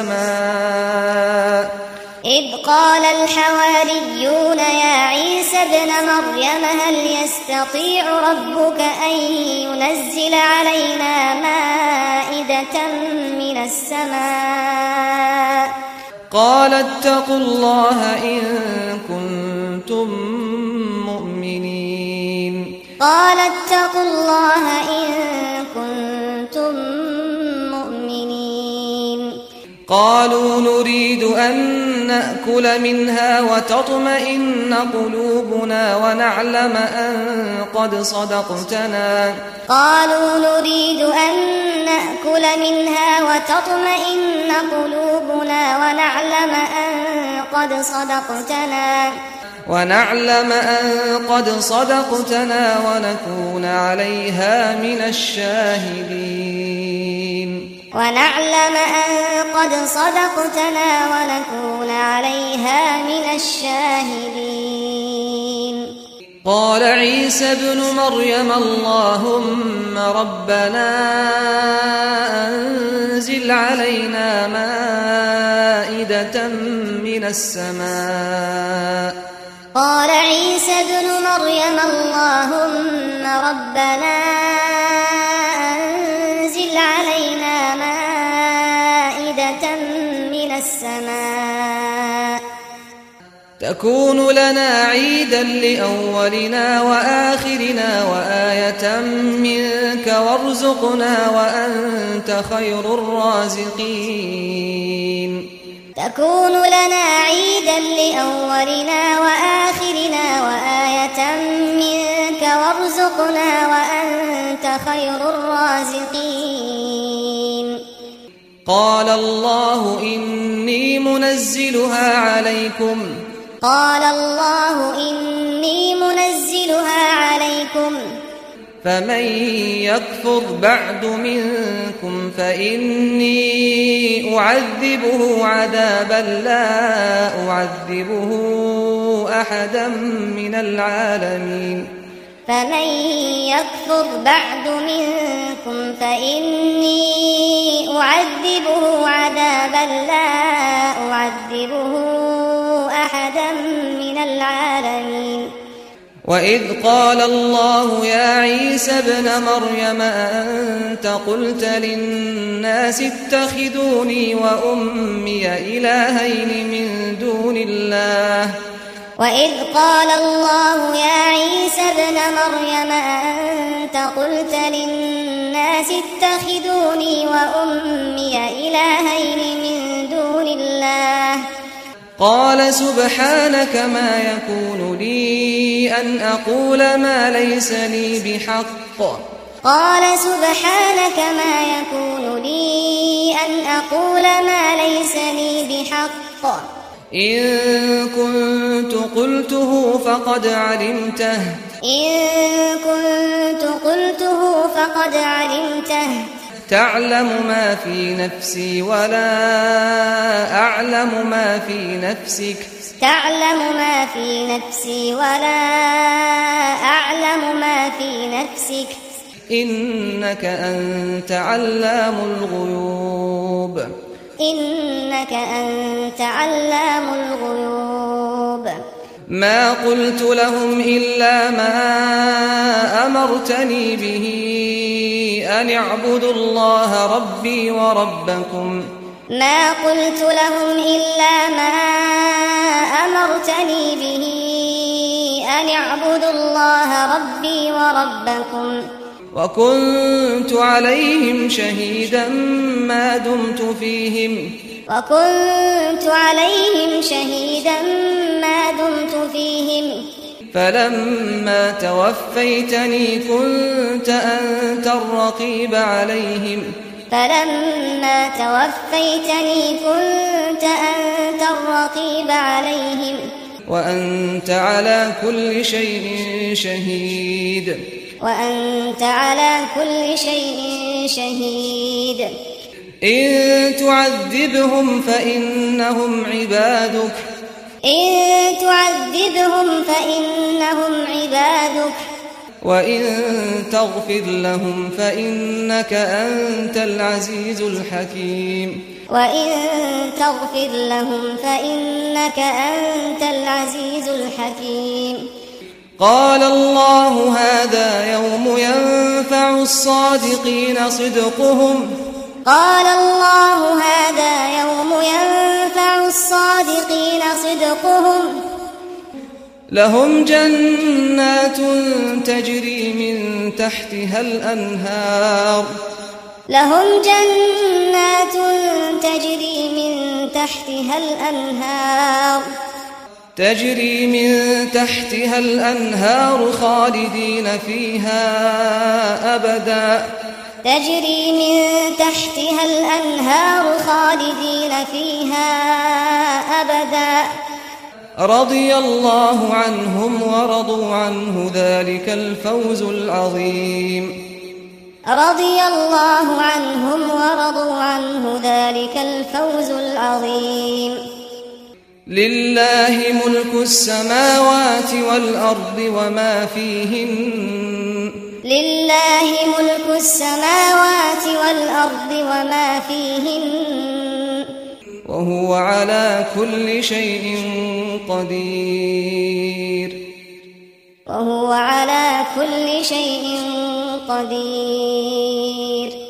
السماء إذ قال الحواريون يا عيسى ابن مريم هل يستطيع ربك أن ينزل علينا مائدة من السماء قال اتقوا الله إن كنتم مؤمنين قال اتقوا الله إن كنتم مؤمنين قالوا نريد أن نأكل منها وتطمئن قلوبنا ونعلم أن قد صدقتنا قالوا نريد أن نأكل منها وتطمئن قلوبنا ونعلم أن قد صدقتنا ونعلم أن قد صدقتنا ونكون عليها من الشاهدين ونعلم أن قد صدقتنا ونكون عليها من الشاهدين قال عيسى ابن مريم اللهم ربنا أنزل علينا مائدة من السماء قال عيسى ابن مريم اللهم ربنا أنزل علينا مائدة من السماء تكون لنا عيدا لأولنا وآخرنا وآية منك وارزقنا وأنت خير الرازقين تكون لنا عيدا لأولنا وآخرنا وآية منك وارزقنا وأنت خير الرازقين. قال الله إني منزلها عليكم قال الله إني منزلها عليكم فمن يكفر بعد منكم فإني أعذبه عذابا لا أعذبه أحدا من العالمين. فمن يكفر بعد منكم فإني أعذبه عذابا لا أعذبه أحدا من العالمين. وإذ قال الله يا عيسى ابن مريم أأنت قلت للناس اتخذوني وأمي إلهين من دون الله وإذ قال الله يا عيسى ابن مريم أأنت قلت للناس اتخذوني وأمي إلهين من دون الله قال سبحانك ما يكون لي أن أقول ما ليس لي بحق قال سبحانك ما يكون لي أن أقول ما ليس لي بحق إن كنت قلته فقد علمته إن كنت قلته فقد علمته تعلم ما في نفسي ولا أعلم ما في نفسك تعلم ما في نفسي ولا أعلم ما في نفسك إنك أنت علام الغيوب إنك أنت علام الغيوب. ما قلت لهم إلا ما أمرتني به أن اعبدوا الله ربي وربكم ما قلت لهم إلا ما أمرتني به أن اعبدوا الله ربي وربكم وكنت عليهم شهيدا ما دمت فيهم وكنت عليهم شهيدا ما دمت فيهم فلما توفيتني كنت أنت الرقيب عليهم فلما توفيتني كنت أنت الرقيب عليهم وأنت على كل شيء شهيد وأنت على كل شيء شهيد. إن تعذبهم فإنهم عبادك إن تعذبهم فإنهم عبادك وإن تغفر لهم فإنك أنت العزيز الحكيم وإن تغفر لهم فإنك أنت العزيز الحكيم. قال الله هذا يوم ينفع الصادقين صدقهم قال الله هذا يوم ينفع الصادقين صدقهم لهم جنات تجري من تحتها الأنهار لهم جنات تجري من تحتها الأنهار تجري من تحتها الأنهار خالدين فيها أبدا تجري من تحتها الأنهار خالدين فيها أبدا رضي الله عنهم ورضوا عنه ذلك الفوز العظيم رضي الله عنهم ورضوا عنه ذلك الفوز العظيم. لله ملك السماوات والأرض وما فيهن لله ملك السماوات والأرض وما فيهن وهو على كل شيء قدير وهو على كل شيء قدير.